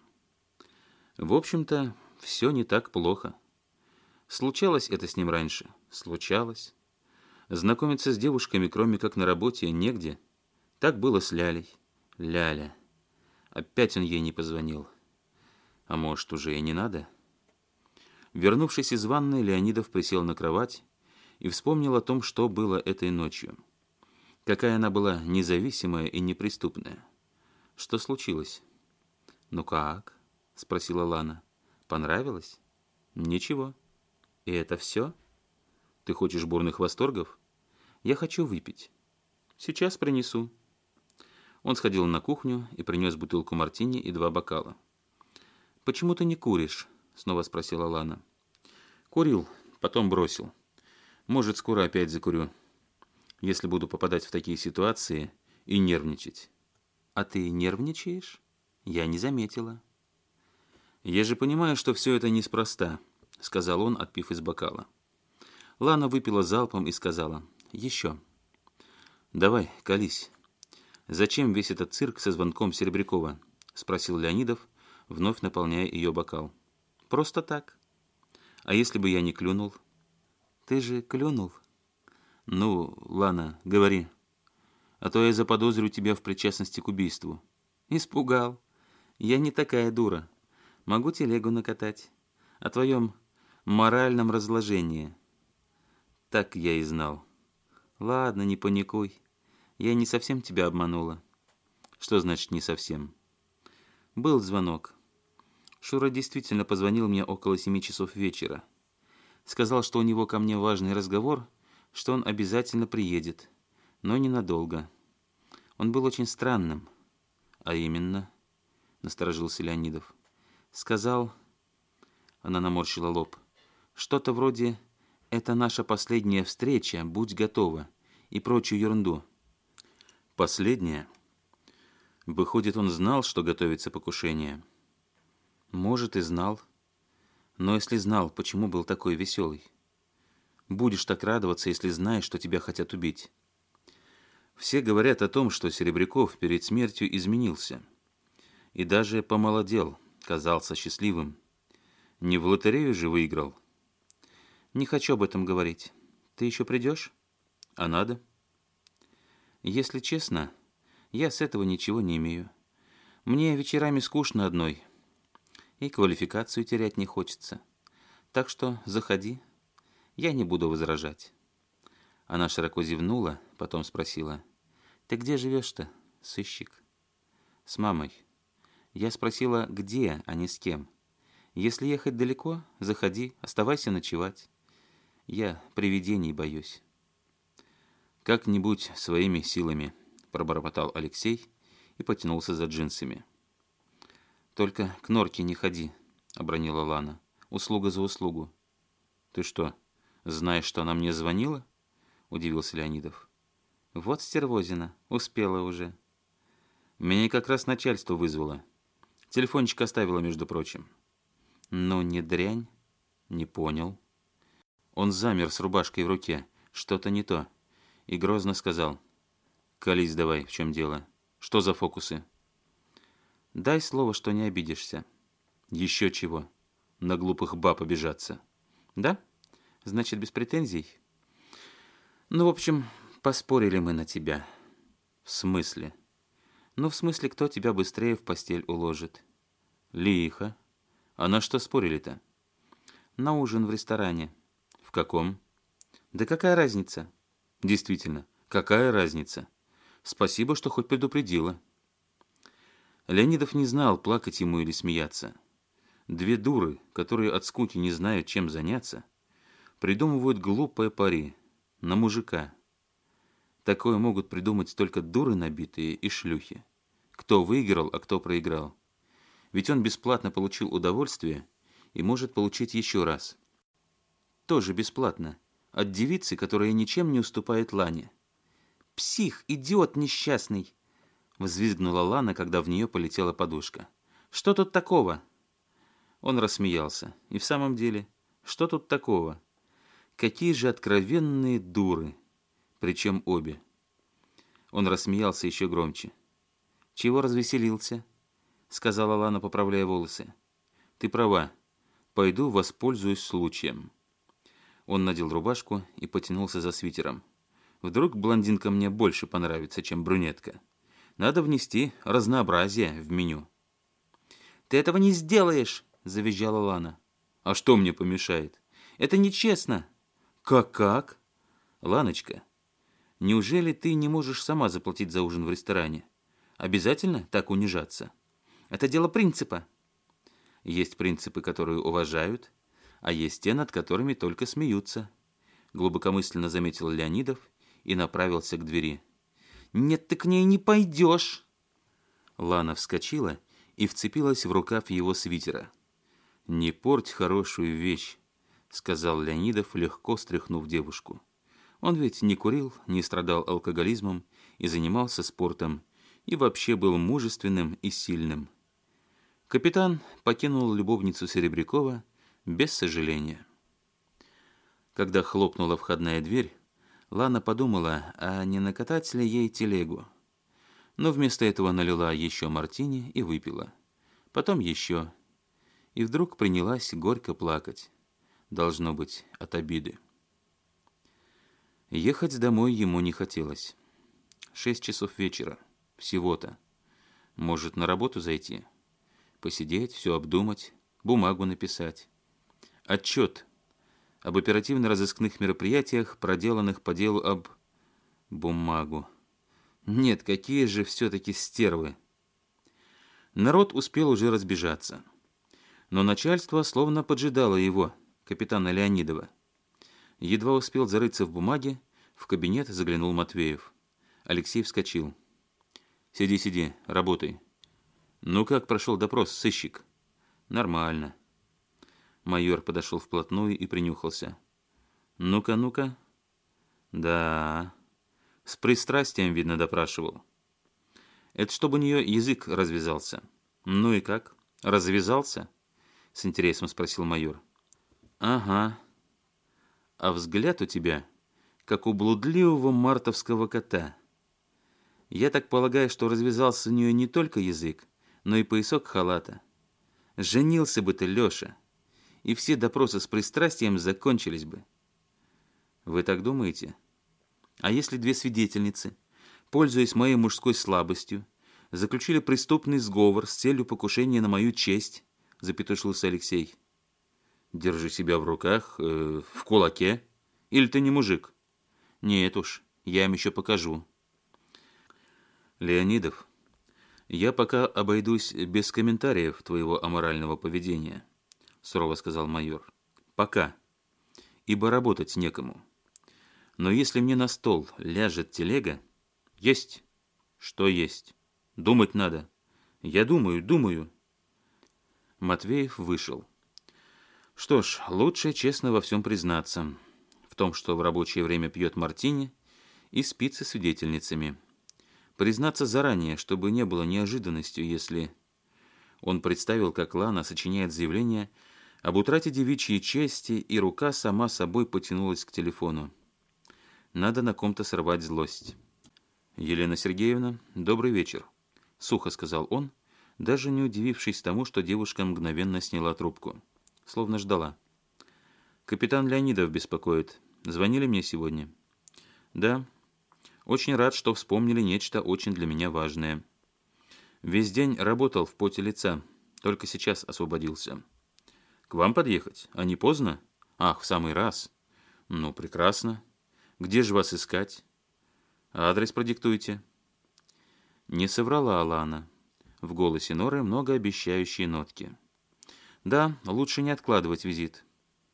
В общем-то, все не так плохо. Случалось это с ним раньше? Случалось. Знакомиться с девушками, кроме как на работе, негде. Так было с Лялей. Ляля. Опять он ей не позвонил. А может, уже и не надо? Вернувшись из ванной, Леонидов присел на кровать и вспомнил о том, что было этой ночью. Какая она была независимая и неприступная. Что случилось? «Ну как?» — спросила Лана. «Понравилось?» «Ничего». «И это все? Ты хочешь бурных восторгов?» Я хочу выпить. Сейчас принесу. Он сходил на кухню и принес бутылку мартини и два бокала. «Почему ты не куришь?» — снова спросила Лана. «Курил, потом бросил. Может, скоро опять закурю, если буду попадать в такие ситуации и нервничать». «А ты нервничаешь? Я не заметила». «Я же понимаю, что все это неспроста», — сказал он, отпив из бокала. Лана выпила залпом и сказала: «Еще». «Давай, колись. Зачем весь этот цирк со звонком Серебрякова?» — спросил Леонидов, вновь наполняя ее бокал. «Просто так. А если бы я не клюнул?» «Ты же клюнул?» «Ну, Лана, говори. А то я заподозрю тебя в причастности к убийству». «Испугал. Я не такая дура. Могу телегу накатать. О твоем моральном разложении». «Так я и знал». «Ладно, не паникуй. Я не совсем тебя обманула». «Что значит не совсем?» «Был звонок. Шура действительно позвонил мне около семи часов вечера. Сказал, что у него ко мне важный разговор, что он обязательно приедет, но ненадолго. Он был очень странным». «А именно?» — насторожился Леонидов. «Сказал...» — она наморщила лоб. «Что-то вроде «это наша последняя встреча, будь готова» и прочую ерунду». «Последняя?» Выходит, он знал, что готовится покушение. Может, и знал. Но если знал, почему был такой веселый? Будешь так радоваться, если знаешь, что тебя хотят убить. Все говорят о том, что Серебряков перед смертью изменился. И даже помолодел, казался счастливым. Не в лотерею же выиграл. Не хочу об этом говорить. Ты еще придешь? А надо? Если честно, я с этого ничего не имею. Мне вечерами скучно одной. И квалификацию терять не хочется. Так что заходи. Я не буду возражать». Она широко зевнула, потом спросила: «Ты где живешь-то, сыщик?» «С мамой». Я спросила, где, а не с кем. «Если ехать далеко, заходи, оставайся ночевать. Я привидений боюсь». «Как-нибудь своими силами», — пробормотал Алексей и потянулся за джинсами. «Только к Норке не ходи», — обронила Лана. «Услуга за услугу». «Ты что, знаешь, что она мне звонила?» — удивился Леонидов. «Вот стервозина, успела уже». «Меня как раз начальство вызвало. Телефончик оставила, между прочим». «Ну, не дрянь». «Не понял». Он замер с рубашкой в руке. Что-то не то. И грозно сказал: «Колись давай, в чем дело? Что за фокусы?» «Дай слово, что не обидишься». «Еще чего? На глупых баб обижаться». «Да? Значит, без претензий?» «Ну, в общем, поспорили мы на тебя». «В смысле?» «Ну, в смысле, кто тебя быстрее в постель уложит». «Лихо. А на что спорили-то?» «На ужин в ресторане». «В каком?» «Да какая разница?» «Действительно, какая разница? Спасибо, что хоть предупредила». Леонидов не знал, плакать ему или смеяться. Две дуры, которые от скуки не знают, чем заняться, придумывают глупое пари на мужика. Такое могут придумать только дуры набитые и шлюхи. Кто выиграл, а кто проиграл. Ведь он бесплатно получил удовольствие и может получить еще раз. Тоже бесплатно. От девицы, которая ничем не уступает Лане. «Псих, идиот несчастный!» — взвизгнула Лана, когда в нее полетела подушка. «Что тут такого?» Он рассмеялся. И в самом деле, что тут такого? Какие же откровенные дуры! Причем обе. Он рассмеялся еще громче. «Чего развеселился?» — сказала Лана, поправляя волосы. «Ты права. Пойду воспользуюсь случаем». Он надел рубашку и потянулся за свитером. «Вдруг блондинка мне больше понравится, чем брюнетка. Надо внести разнообразие в меню». «Ты этого не сделаешь!» — завизжала Лана. «А что мне помешает? Это нечестно!» «Как-как?» «Ланочка, неужели ты не можешь сама заплатить за ужин в ресторане? Обязательно так унижаться?» «Это дело принципа». «Есть принципы, которые уважают, а есть те, над которыми только смеются», — глубокомысленно заметил Леонидов и направился к двери. «Нет, ты к ней не пойдешь!» Лана вскочила и вцепилась в рукав его свитера. «Не порть хорошую вещь», — сказал Леонидов, легко стряхнув девушку. Он ведь не курил, не страдал алкоголизмом и занимался спортом, и вообще был мужественным и сильным. Капитан покинул любовницу Серебрякова без сожаления. Когда хлопнула входная дверь, Лана подумала, а не накатать ли ей телегу. Но вместо этого налила еще мартини и выпила. Потом еще. И вдруг принялась горько плакать. Должно быть, от обиды. Ехать домой ему не хотелось. Шесть часов вечера. Всего-то. Может, на работу зайти? Посидеть, все обдумать, бумагу написать. Отчет об оперативно-розыскных мероприятиях, проделанных по делу об... Бумагу. Нет, какие же все-таки стервы. Народ успел уже разбежаться. Но начальство словно поджидало его, капитана Леонидова. Едва успел зарыться в бумаге, в кабинет заглянул Матвеев. Алексей вскочил. «Сиди, сиди, работай». «Ну как прошел допрос, сыщик?» «Нормально». Майор подошел вплотную и принюхался. «Ну-ка, ну-ка». «Да, с пристрастием, видно, допрашивал». «Это чтобы у нее язык развязался». «Ну и как? Развязался?» С интересом спросил майор. «Ага. А взгляд у тебя, как у блудливого мартовского кота. Я так полагаю, что развязался у нее не только язык, но и поясок халата. Женился бы ты, Леша, и все допросы с пристрастием закончились бы». «Вы так думаете? А если две свидетельницы, пользуясь моей мужской слабостью, заключили преступный сговор с целью покушения на мою честь?» — запетушился Алексей. «Держи себя в руках, э, в кулаке. Или ты не мужик?» «Нет уж, я им еще покажу». «Леонидов, я пока обойдусь без комментариев твоего аморального поведения», — сурово сказал майор. «Пока, ибо работать некому. Но если мне на стол ляжет телега...» «Есть». «Что есть? Думать надо». «Я думаю, думаю». Матвеев вышел. Что ж, лучше честно во всем признаться. В том, что в рабочее время пьет мартини и спит со свидетельницами. Признаться заранее, чтобы не было неожиданностью, если... Он представил, как Лана сочиняет заявление об утрате девичьей чести, и рука сама собой потянулась к телефону. Надо на ком-то сорвать злость. «Елена Сергеевна, добрый вечер», — сухо сказал он, даже не удивившись тому, что девушка мгновенно сняла трубку. Словно ждала. «Капитан Леонидов беспокоит. Звонили мне сегодня?» «Да. Очень рад, что вспомнили нечто очень для меня важное. Весь день работал в поте лица, только сейчас освободился. К вам подъехать? А не поздно? Ах, в самый раз. Ну, прекрасно. Где же вас искать? Адрес продиктуйте». Не соврала Алана. В голосе Норы многообещающие нотки. «Да, лучше не откладывать визит».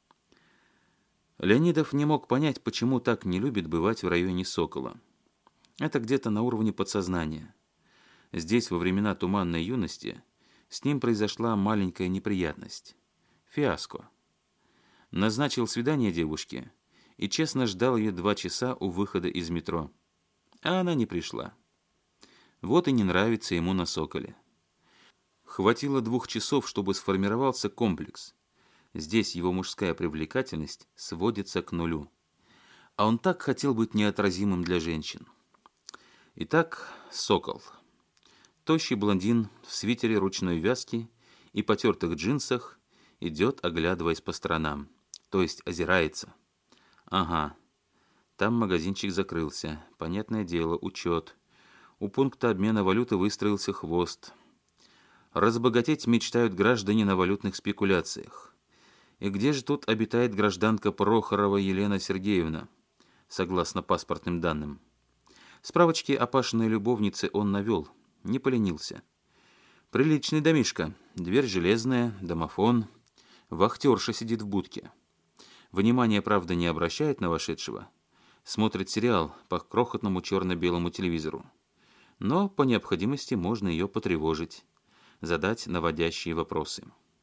Леонидов не мог понять, почему так не любит бывать в районе Сокола. Это где-то на уровне подсознания. Здесь, во времена туманной юности, с ним произошла маленькая неприятность. Фиаско. Назначил свидание девушке и честно ждал ее два часа у выхода из метро. А она не пришла. Вот и не нравится ему на Соколе. Хватило двух часов, чтобы сформировался комплекс. Здесь его мужская привлекательность сводится к нулю. А он так хотел быть неотразимым для женщин. Итак, Сокол. Тощий блондин в свитере ручной вязки и потертых джинсах идет, оглядываясь по сторонам. То есть озирается. Ага, там магазинчик закрылся. Понятное дело, учет. У пункта обмена валюты выстроился хвост. Разбогатеть мечтают граждане на валютных спекуляциях. И где же тут обитает гражданка Прохорова Елена Сергеевна, согласно паспортным данным? Справочки о Пашиной любовнице он навел, не поленился. Приличный домишко, дверь железная, домофон, вахтерша сидит в будке. Внимания, правда, не обращает на вошедшего. смотрит сериал по крохотному черно-белому телевизору. Но по необходимости можно ее потревожить, задать наводящие вопросы.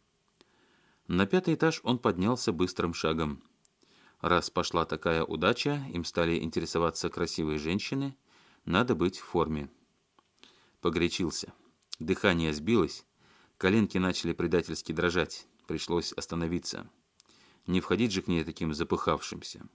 На пятый этаж он поднялся быстрым шагом. Раз пошла такая удача, им стали интересоваться красивые женщины, надо быть в форме. Погорячился. Дыхание сбилось, коленки начали предательски дрожать, пришлось остановиться. Не входить же к ней таким запыхавшимся.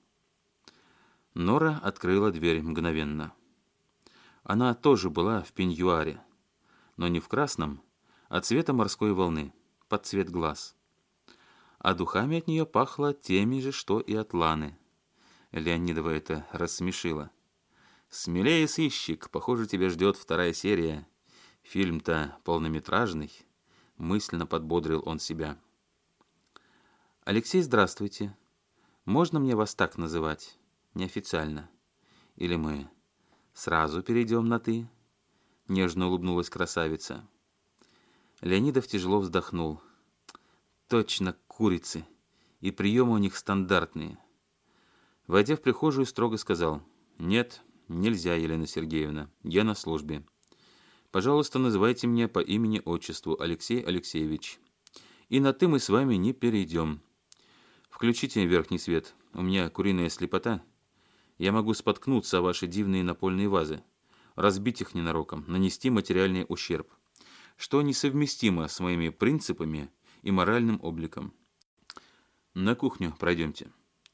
Нора открыла дверь мгновенно. Она тоже была в пеньюаре, но не в красном, а цвета морской волны, под цвет глаз. А духами от нее пахло теми же, что и от Ланы. Леонидова это рассмешило. «Смелее, сыщик, похоже, тебя ждет вторая серия. Фильм-то полнометражный», — мысленно подбодрил он себя. «Алексей, здравствуйте. Можно мне вас так называть? Неофициально. Или мы сразу перейдем на «ты»?» Нежно улыбнулась красавица. Леонидов тяжело вздохнул. «Точно курицы. И приемы у них стандартные». Войдя в прихожую, строго сказал: «Нет, нельзя, Елена Сергеевна. Я на службе. Пожалуйста, называйте меня по имени-отчеству Алексей Алексеевич. И на «ты» мы с вами не перейдем. Включите верхний свет. У меня куриная слепота. Я могу споткнуться о ваши дивные напольные вазы, разбить их ненароком, нанести материальный ущерб, что несовместимо с моими принципами и моральным обликом. На кухню пройдемте.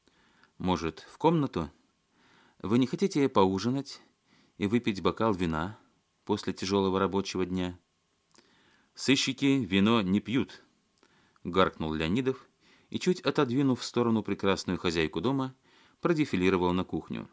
Может, в комнату? Вы не хотите поужинать и выпить бокал вина после тяжелого рабочего дня?» «Сыщики вино не пьют», — гаркнул Леонидов и, чуть отодвинув в сторону прекрасную хозяйку дома, продефилировал на кухню.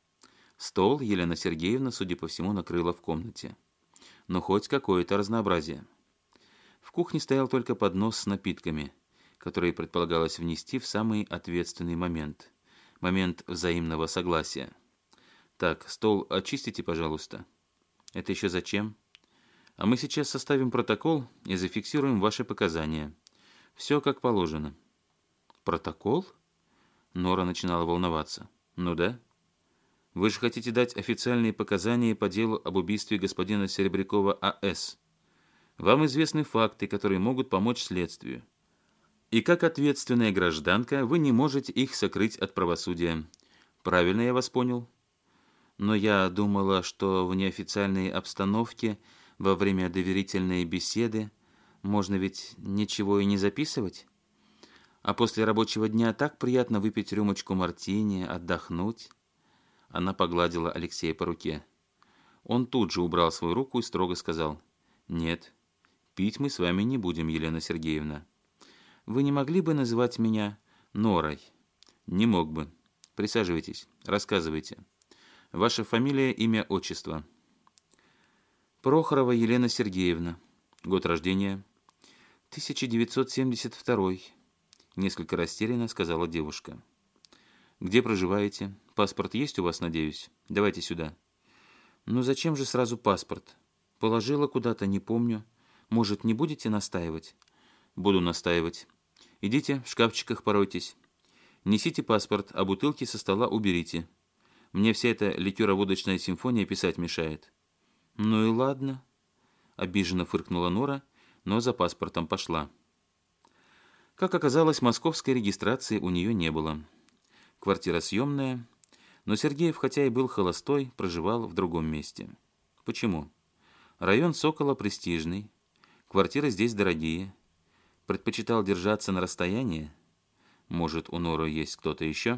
Стол Елена Сергеевна, судя по всему, накрыла в комнате. Но хоть какое-то разнообразие. В кухне стоял только поднос с напитками, которые предполагалось внести в самый ответственный момент. Момент взаимного согласия. «Так, стол очистите, пожалуйста». «Это еще зачем?» «А мы сейчас составим протокол и зафиксируем ваши показания. Все как положено». «Протокол?» Нора начинала волноваться. «Ну да. Вы же хотите дать официальные показания по делу об убийстве господина Серебрякова А С. Вам известны факты, которые могут помочь следствию. И как ответственная гражданка вы не можете их сокрыть от правосудия. Правильно я вас понял?» «Но я думала, что в неофициальной обстановке, во время доверительной беседы, можно ведь ничего и не записывать? А после рабочего дня так приятно выпить рюмочку мартини, отдохнуть». Она погладила Алексея по руке. Он тут же убрал свою руку и строго сказал: «Нет, пить мы с вами не будем, Елена Сергеевна. Вы не могли бы называть меня Норой?» «Не мог бы. Присаживайтесь, рассказывайте. Ваша фамилия, имя, отчество?» «Прохорова Елена Сергеевна. Год рождения?» тысяча девятьсот семьдесят второй. Несколько растерянно сказала девушка. «Где проживаете? Паспорт есть у вас, надеюсь? Давайте сюда». «Ну зачем же сразу паспорт? Положила куда-то, не помню. Может, не будете настаивать?» «Буду настаивать. Идите, в шкафчиках поройтесь. Несите паспорт, а бутылки со стола уберите. Мне вся эта ликероводочная симфония писать мешает». «Ну и ладно», — обиженно фыркнула Нора, но за паспортом пошла. Как оказалось, московской регистрации у нее не было. Квартира съемная, но Сергеев, хотя и был холостой, проживал в другом месте. Почему? Район Сокола престижный, квартиры здесь дорогие. Предпочитал держаться на расстоянии? Может, у Норы есть кто-то еще?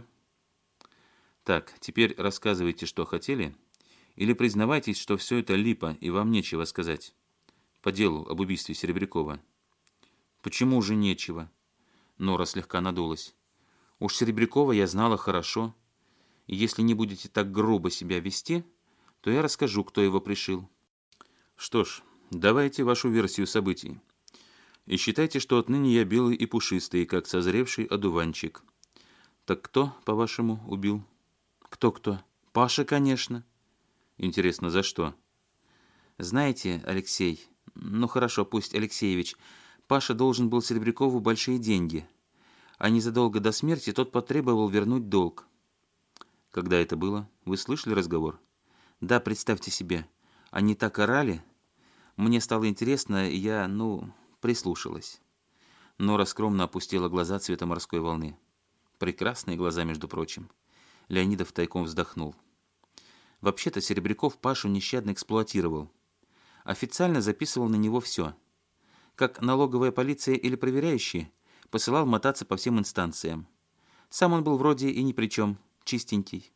Так, теперь рассказывайте, что хотели, или признавайтесь, что все это липа, и вам нечего сказать. По делу об убийстве Серебрякова. Почему же нечего? Нора слегка надулась. Уж Серебрякова я знала хорошо, и если не будете так грубо себя вести, то я расскажу, кто его пришил. Что ж, давайте вашу версию событий. И считайте, что отныне я белый и пушистый, как созревший одуванчик. Так кто, по-вашему, убил? Кто-кто? Паша, конечно. Интересно, за что? Знаете, Алексей, ну хорошо, пусть Алексеевич, Паша должен был Серебрякову большие деньги, а незадолго до смерти тот потребовал вернуть долг. Когда это было? Вы слышали разговор? Да, представьте себе, они так орали. Мне стало интересно, и я, ну, прислушалась. Нора скромно опустила глаза цвета морской волны. Прекрасные глаза, между прочим. Леонидов тайком вздохнул. Вообще-то Серебряков Пашу нещадно эксплуатировал. Официально записывал на него все. Как налоговая полиция или проверяющие, посылал мотаться по всем инстанциям. Сам он был вроде и ни при чем, чистенький.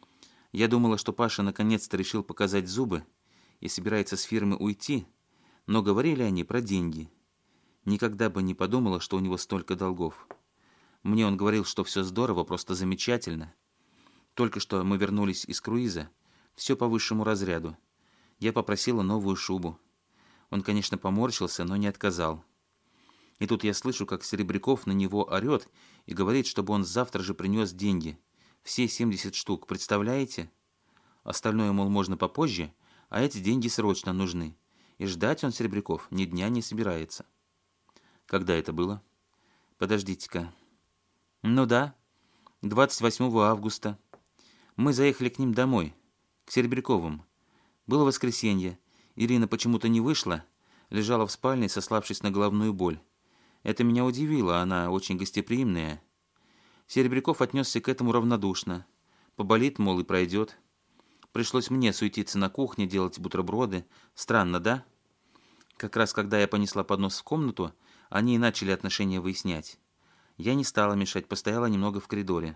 Я думала, что Паша наконец-то решил показать зубы и собирается с фирмы уйти, но говорили они про деньги. Никогда бы не подумала, что у него столько долгов. Мне он говорил, что все здорово, просто замечательно. Только что мы вернулись из круиза, все по высшему разряду. Я попросила новую шубу. Он, конечно, поморщился, но не отказал. И тут я слышу, как Серебряков на него орет и говорит, чтобы он завтра же принес деньги. Все семьдесят штук, представляете? Остальное, мол, можно попозже, а эти деньги срочно нужны. И ждать он, Серебряков, ни дня не собирается. Когда это было? Подождите-ка. Ну да, двадцать восьмого августа. Мы заехали к ним домой, к Серебряковым. Было воскресенье. Ирина почему-то не вышла, лежала в спальне, сославшись на головную боль. Это меня удивило, она очень гостеприимная. Серебряков отнесся к этому равнодушно. Поболит, мол, и пройдет. Пришлось мне суетиться на кухне, делать бутерброды. Странно, да? Как раз когда я понесла поднос в комнату, они и начали отношения выяснять. Я не стала мешать, постояла немного в коридоре.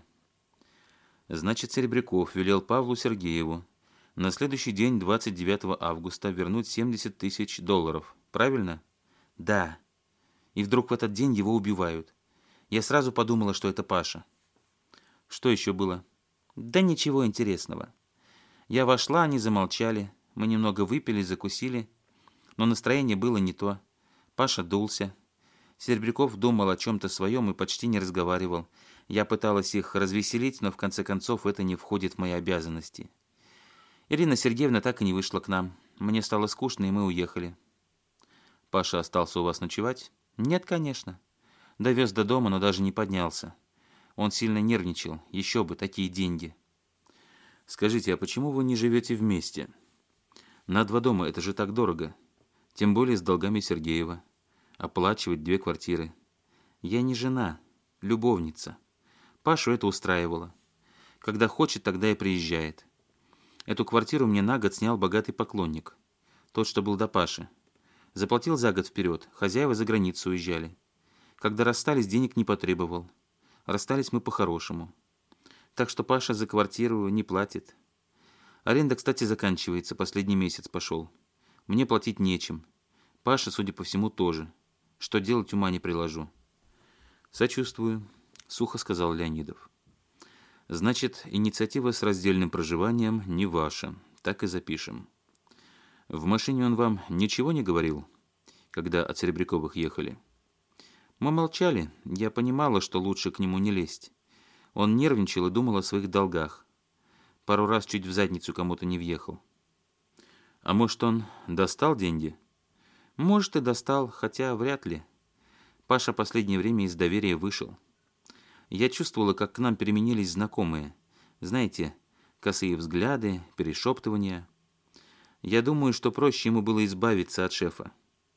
Значит, Серебряков велел Павлу Сергееву на следующий день, двадцать девятого августа, вернуть семьдесят тысяч долларов. Правильно? Да. И вдруг в этот день его убивают. Я сразу подумала, что это Паша. Что еще было? Да ничего интересного. Я вошла, они замолчали. Мы немного выпили, закусили. Но настроение было не то. Паша дулся. Серебряков думал о чем-то своем и почти не разговаривал. Я пыталась их развеселить, но в конце концов это не входит в мои обязанности. Ирина Сергеевна так и не вышла к нам. Мне стало скучно, и мы уехали. Паша остался у вас ночевать? Нет, конечно. Довез до дома, но даже не поднялся. Он сильно нервничал. Еще бы, такие деньги. Скажите, а почему вы не живете вместе? На два дома это же так дорого. Тем более с долгами Сергеева. Оплачивать две квартиры. Я не жена, любовница. Пашу это устраивало. Когда хочет, тогда и приезжает. Эту квартиру мне на год снял богатый поклонник. Тот, что был до Паши. Заплатил за год вперед. Хозяева за границу уезжали. Когда расстались, денег не потребовал. Расстались мы по-хорошему. Так что Паша за квартиру не платит. Аренда, кстати, заканчивается. Последний месяц пошел. Мне платить нечем. Паша, судя по всему, тоже. Что делать, ума не приложу. Сочувствую, сухо сказал Леонидов. Значит, инициатива с раздельным проживанием не ваша. Так и запишем. В машине он вам ничего не говорил, когда от Серебряковых ехали? Мы молчали. Я понимала, что лучше к нему не лезть. Он нервничал и думал о своих долгах. Пару раз чуть в задницу кому-то не въехал. А может, он достал деньги? Может, и достал, хотя вряд ли. Паша последнее время из доверия вышел. Я чувствовала, как к нам переменились знакомые. Знаете, косые взгляды, перешептывания. Я думаю, что проще ему было избавиться от шефа.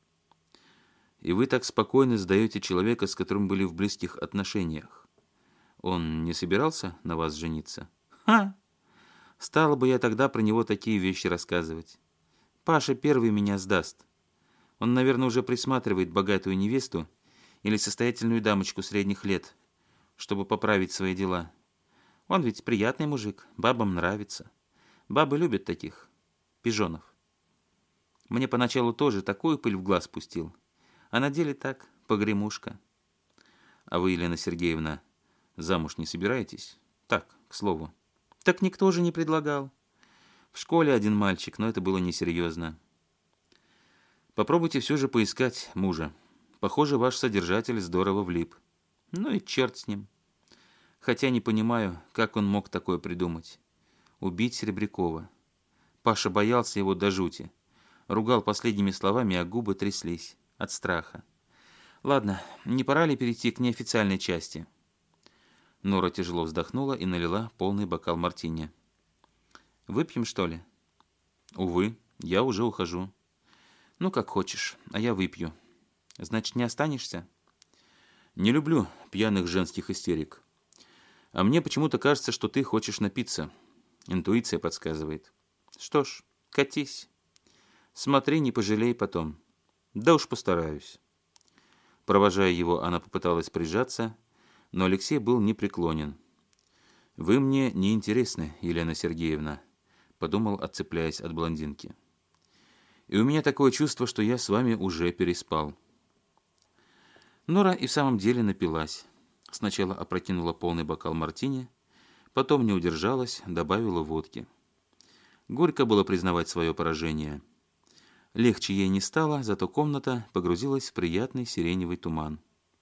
И вы так спокойно сдаете человека, с которым были в близких отношениях. Он не собирался на вас жениться? Ха! Стала бы я тогда про него такие вещи рассказывать. Паша первый меня сдаст. Он, наверное, уже присматривает богатую невесту или состоятельную дамочку средних лет, чтобы поправить свои дела. Он ведь приятный мужик, бабам нравится. Бабы любят таких пижонов. Мне поначалу тоже такую пыль в глаз пустил. А на деле так, погремушка. А вы, Елена Сергеевна, замуж не собираетесь? Так, к слову. Так никто же не предлагал. В школе один мальчик, но это было несерьезно. Попробуйте все же поискать мужа. Похоже, ваш содержатель здорово влип. Ну и черт с ним. Хотя не понимаю, как он мог такое придумать. Убить Серебрякова. Паша боялся его до жути. Ругал последними словами, а губы тряслись от страха. Ладно, не пора ли перейти к неофициальной части? Нора тяжело вздохнула и налила полный бокал мартини. «Выпьем, что ли?» «Увы, я уже ухожу». «Ну, как хочешь, а я выпью. Значит, не останешься?» «Не люблю пьяных женских истерик. А мне почему-то кажется, что ты хочешь напиться. Интуиция подсказывает». «Что ж, катись. Смотри, не пожалей потом». «Да уж постараюсь». Провожая его, она попыталась прижаться, но Алексей был непреклонен. «Вы мне не интересны, Елена Сергеевна», — подумал, отцепляясь от блондинки. «И у меня такое чувство, что я с вами уже переспал». Нора и в самом деле напилась. Сначала опрокинула полный бокал мартини, потом не удержалась, добавила водки. Горько было признавать свое поражение. Легче ей не стало, зато комната погрузилась в приятный сиреневый туман.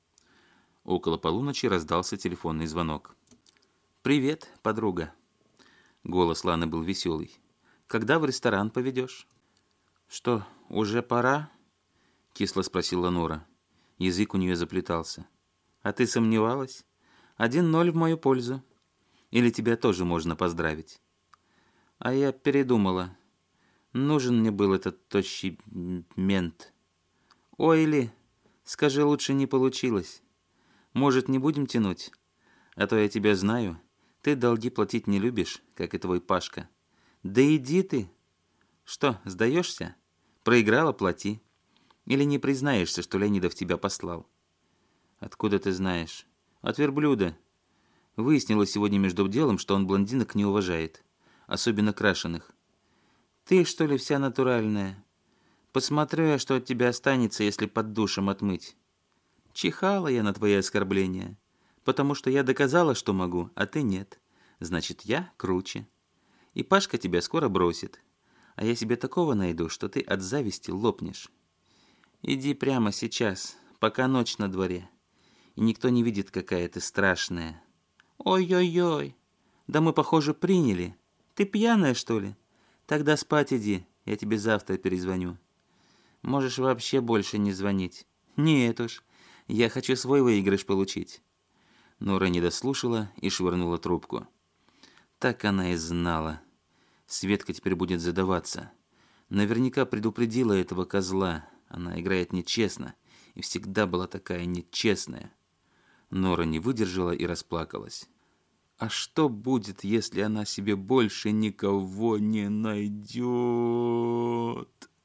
Около полуночи раздался телефонный звонок. «Привет, подруга». Голос Ланы был веселый. «Когда в ресторан поведешь?» «Что, уже пора?» — кисло спросила Нора. Язык у нее заплетался. «А ты сомневалась? Один ноль в мою пользу. Или тебя тоже можно поздравить?» «А я передумала. Нужен мне был этот тощий мент». «Ой, Ли, скажи, лучше не получилось. Может, не будем тянуть? А то я тебя знаю. Ты долги платить не любишь, как и твой Пашка. Да иди ты. Что, сдаешься? Проиграла, плати. Или не признаешься, что Леонидов тебя послал?» «Откуда ты знаешь?» «От верблюда. Выяснилось сегодня между делом, что он блондинок не уважает, особенно крашеных. Ты, что ли, вся натуральная? Посмотрю я, что от тебя останется, если под душем отмыть. Чихала я на твои оскорбления, потому что я доказала, что могу, а ты нет. Значит, я круче. И Пашка тебя скоро бросит, а я себе такого найду, что ты от зависти лопнешь. Иди прямо сейчас, пока ночь на дворе, и никто не видит, какая ты страшная». «Ой-ой-ой, да мы, похоже, приняли. Ты пьяная, что ли? Тогда спать иди, я тебе завтра перезвоню. Можешь вообще больше не звонить. Нет уж, я хочу свой выигрыш получить». Нора не дослушала и швырнула трубку. Так она и знала. Светка теперь будет задаваться. Наверняка предупредила этого козла. Она играет нечестно и всегда была такая нечестная. Нора не выдержала и расплакалась. А что будет, если она себе больше никого не найдет?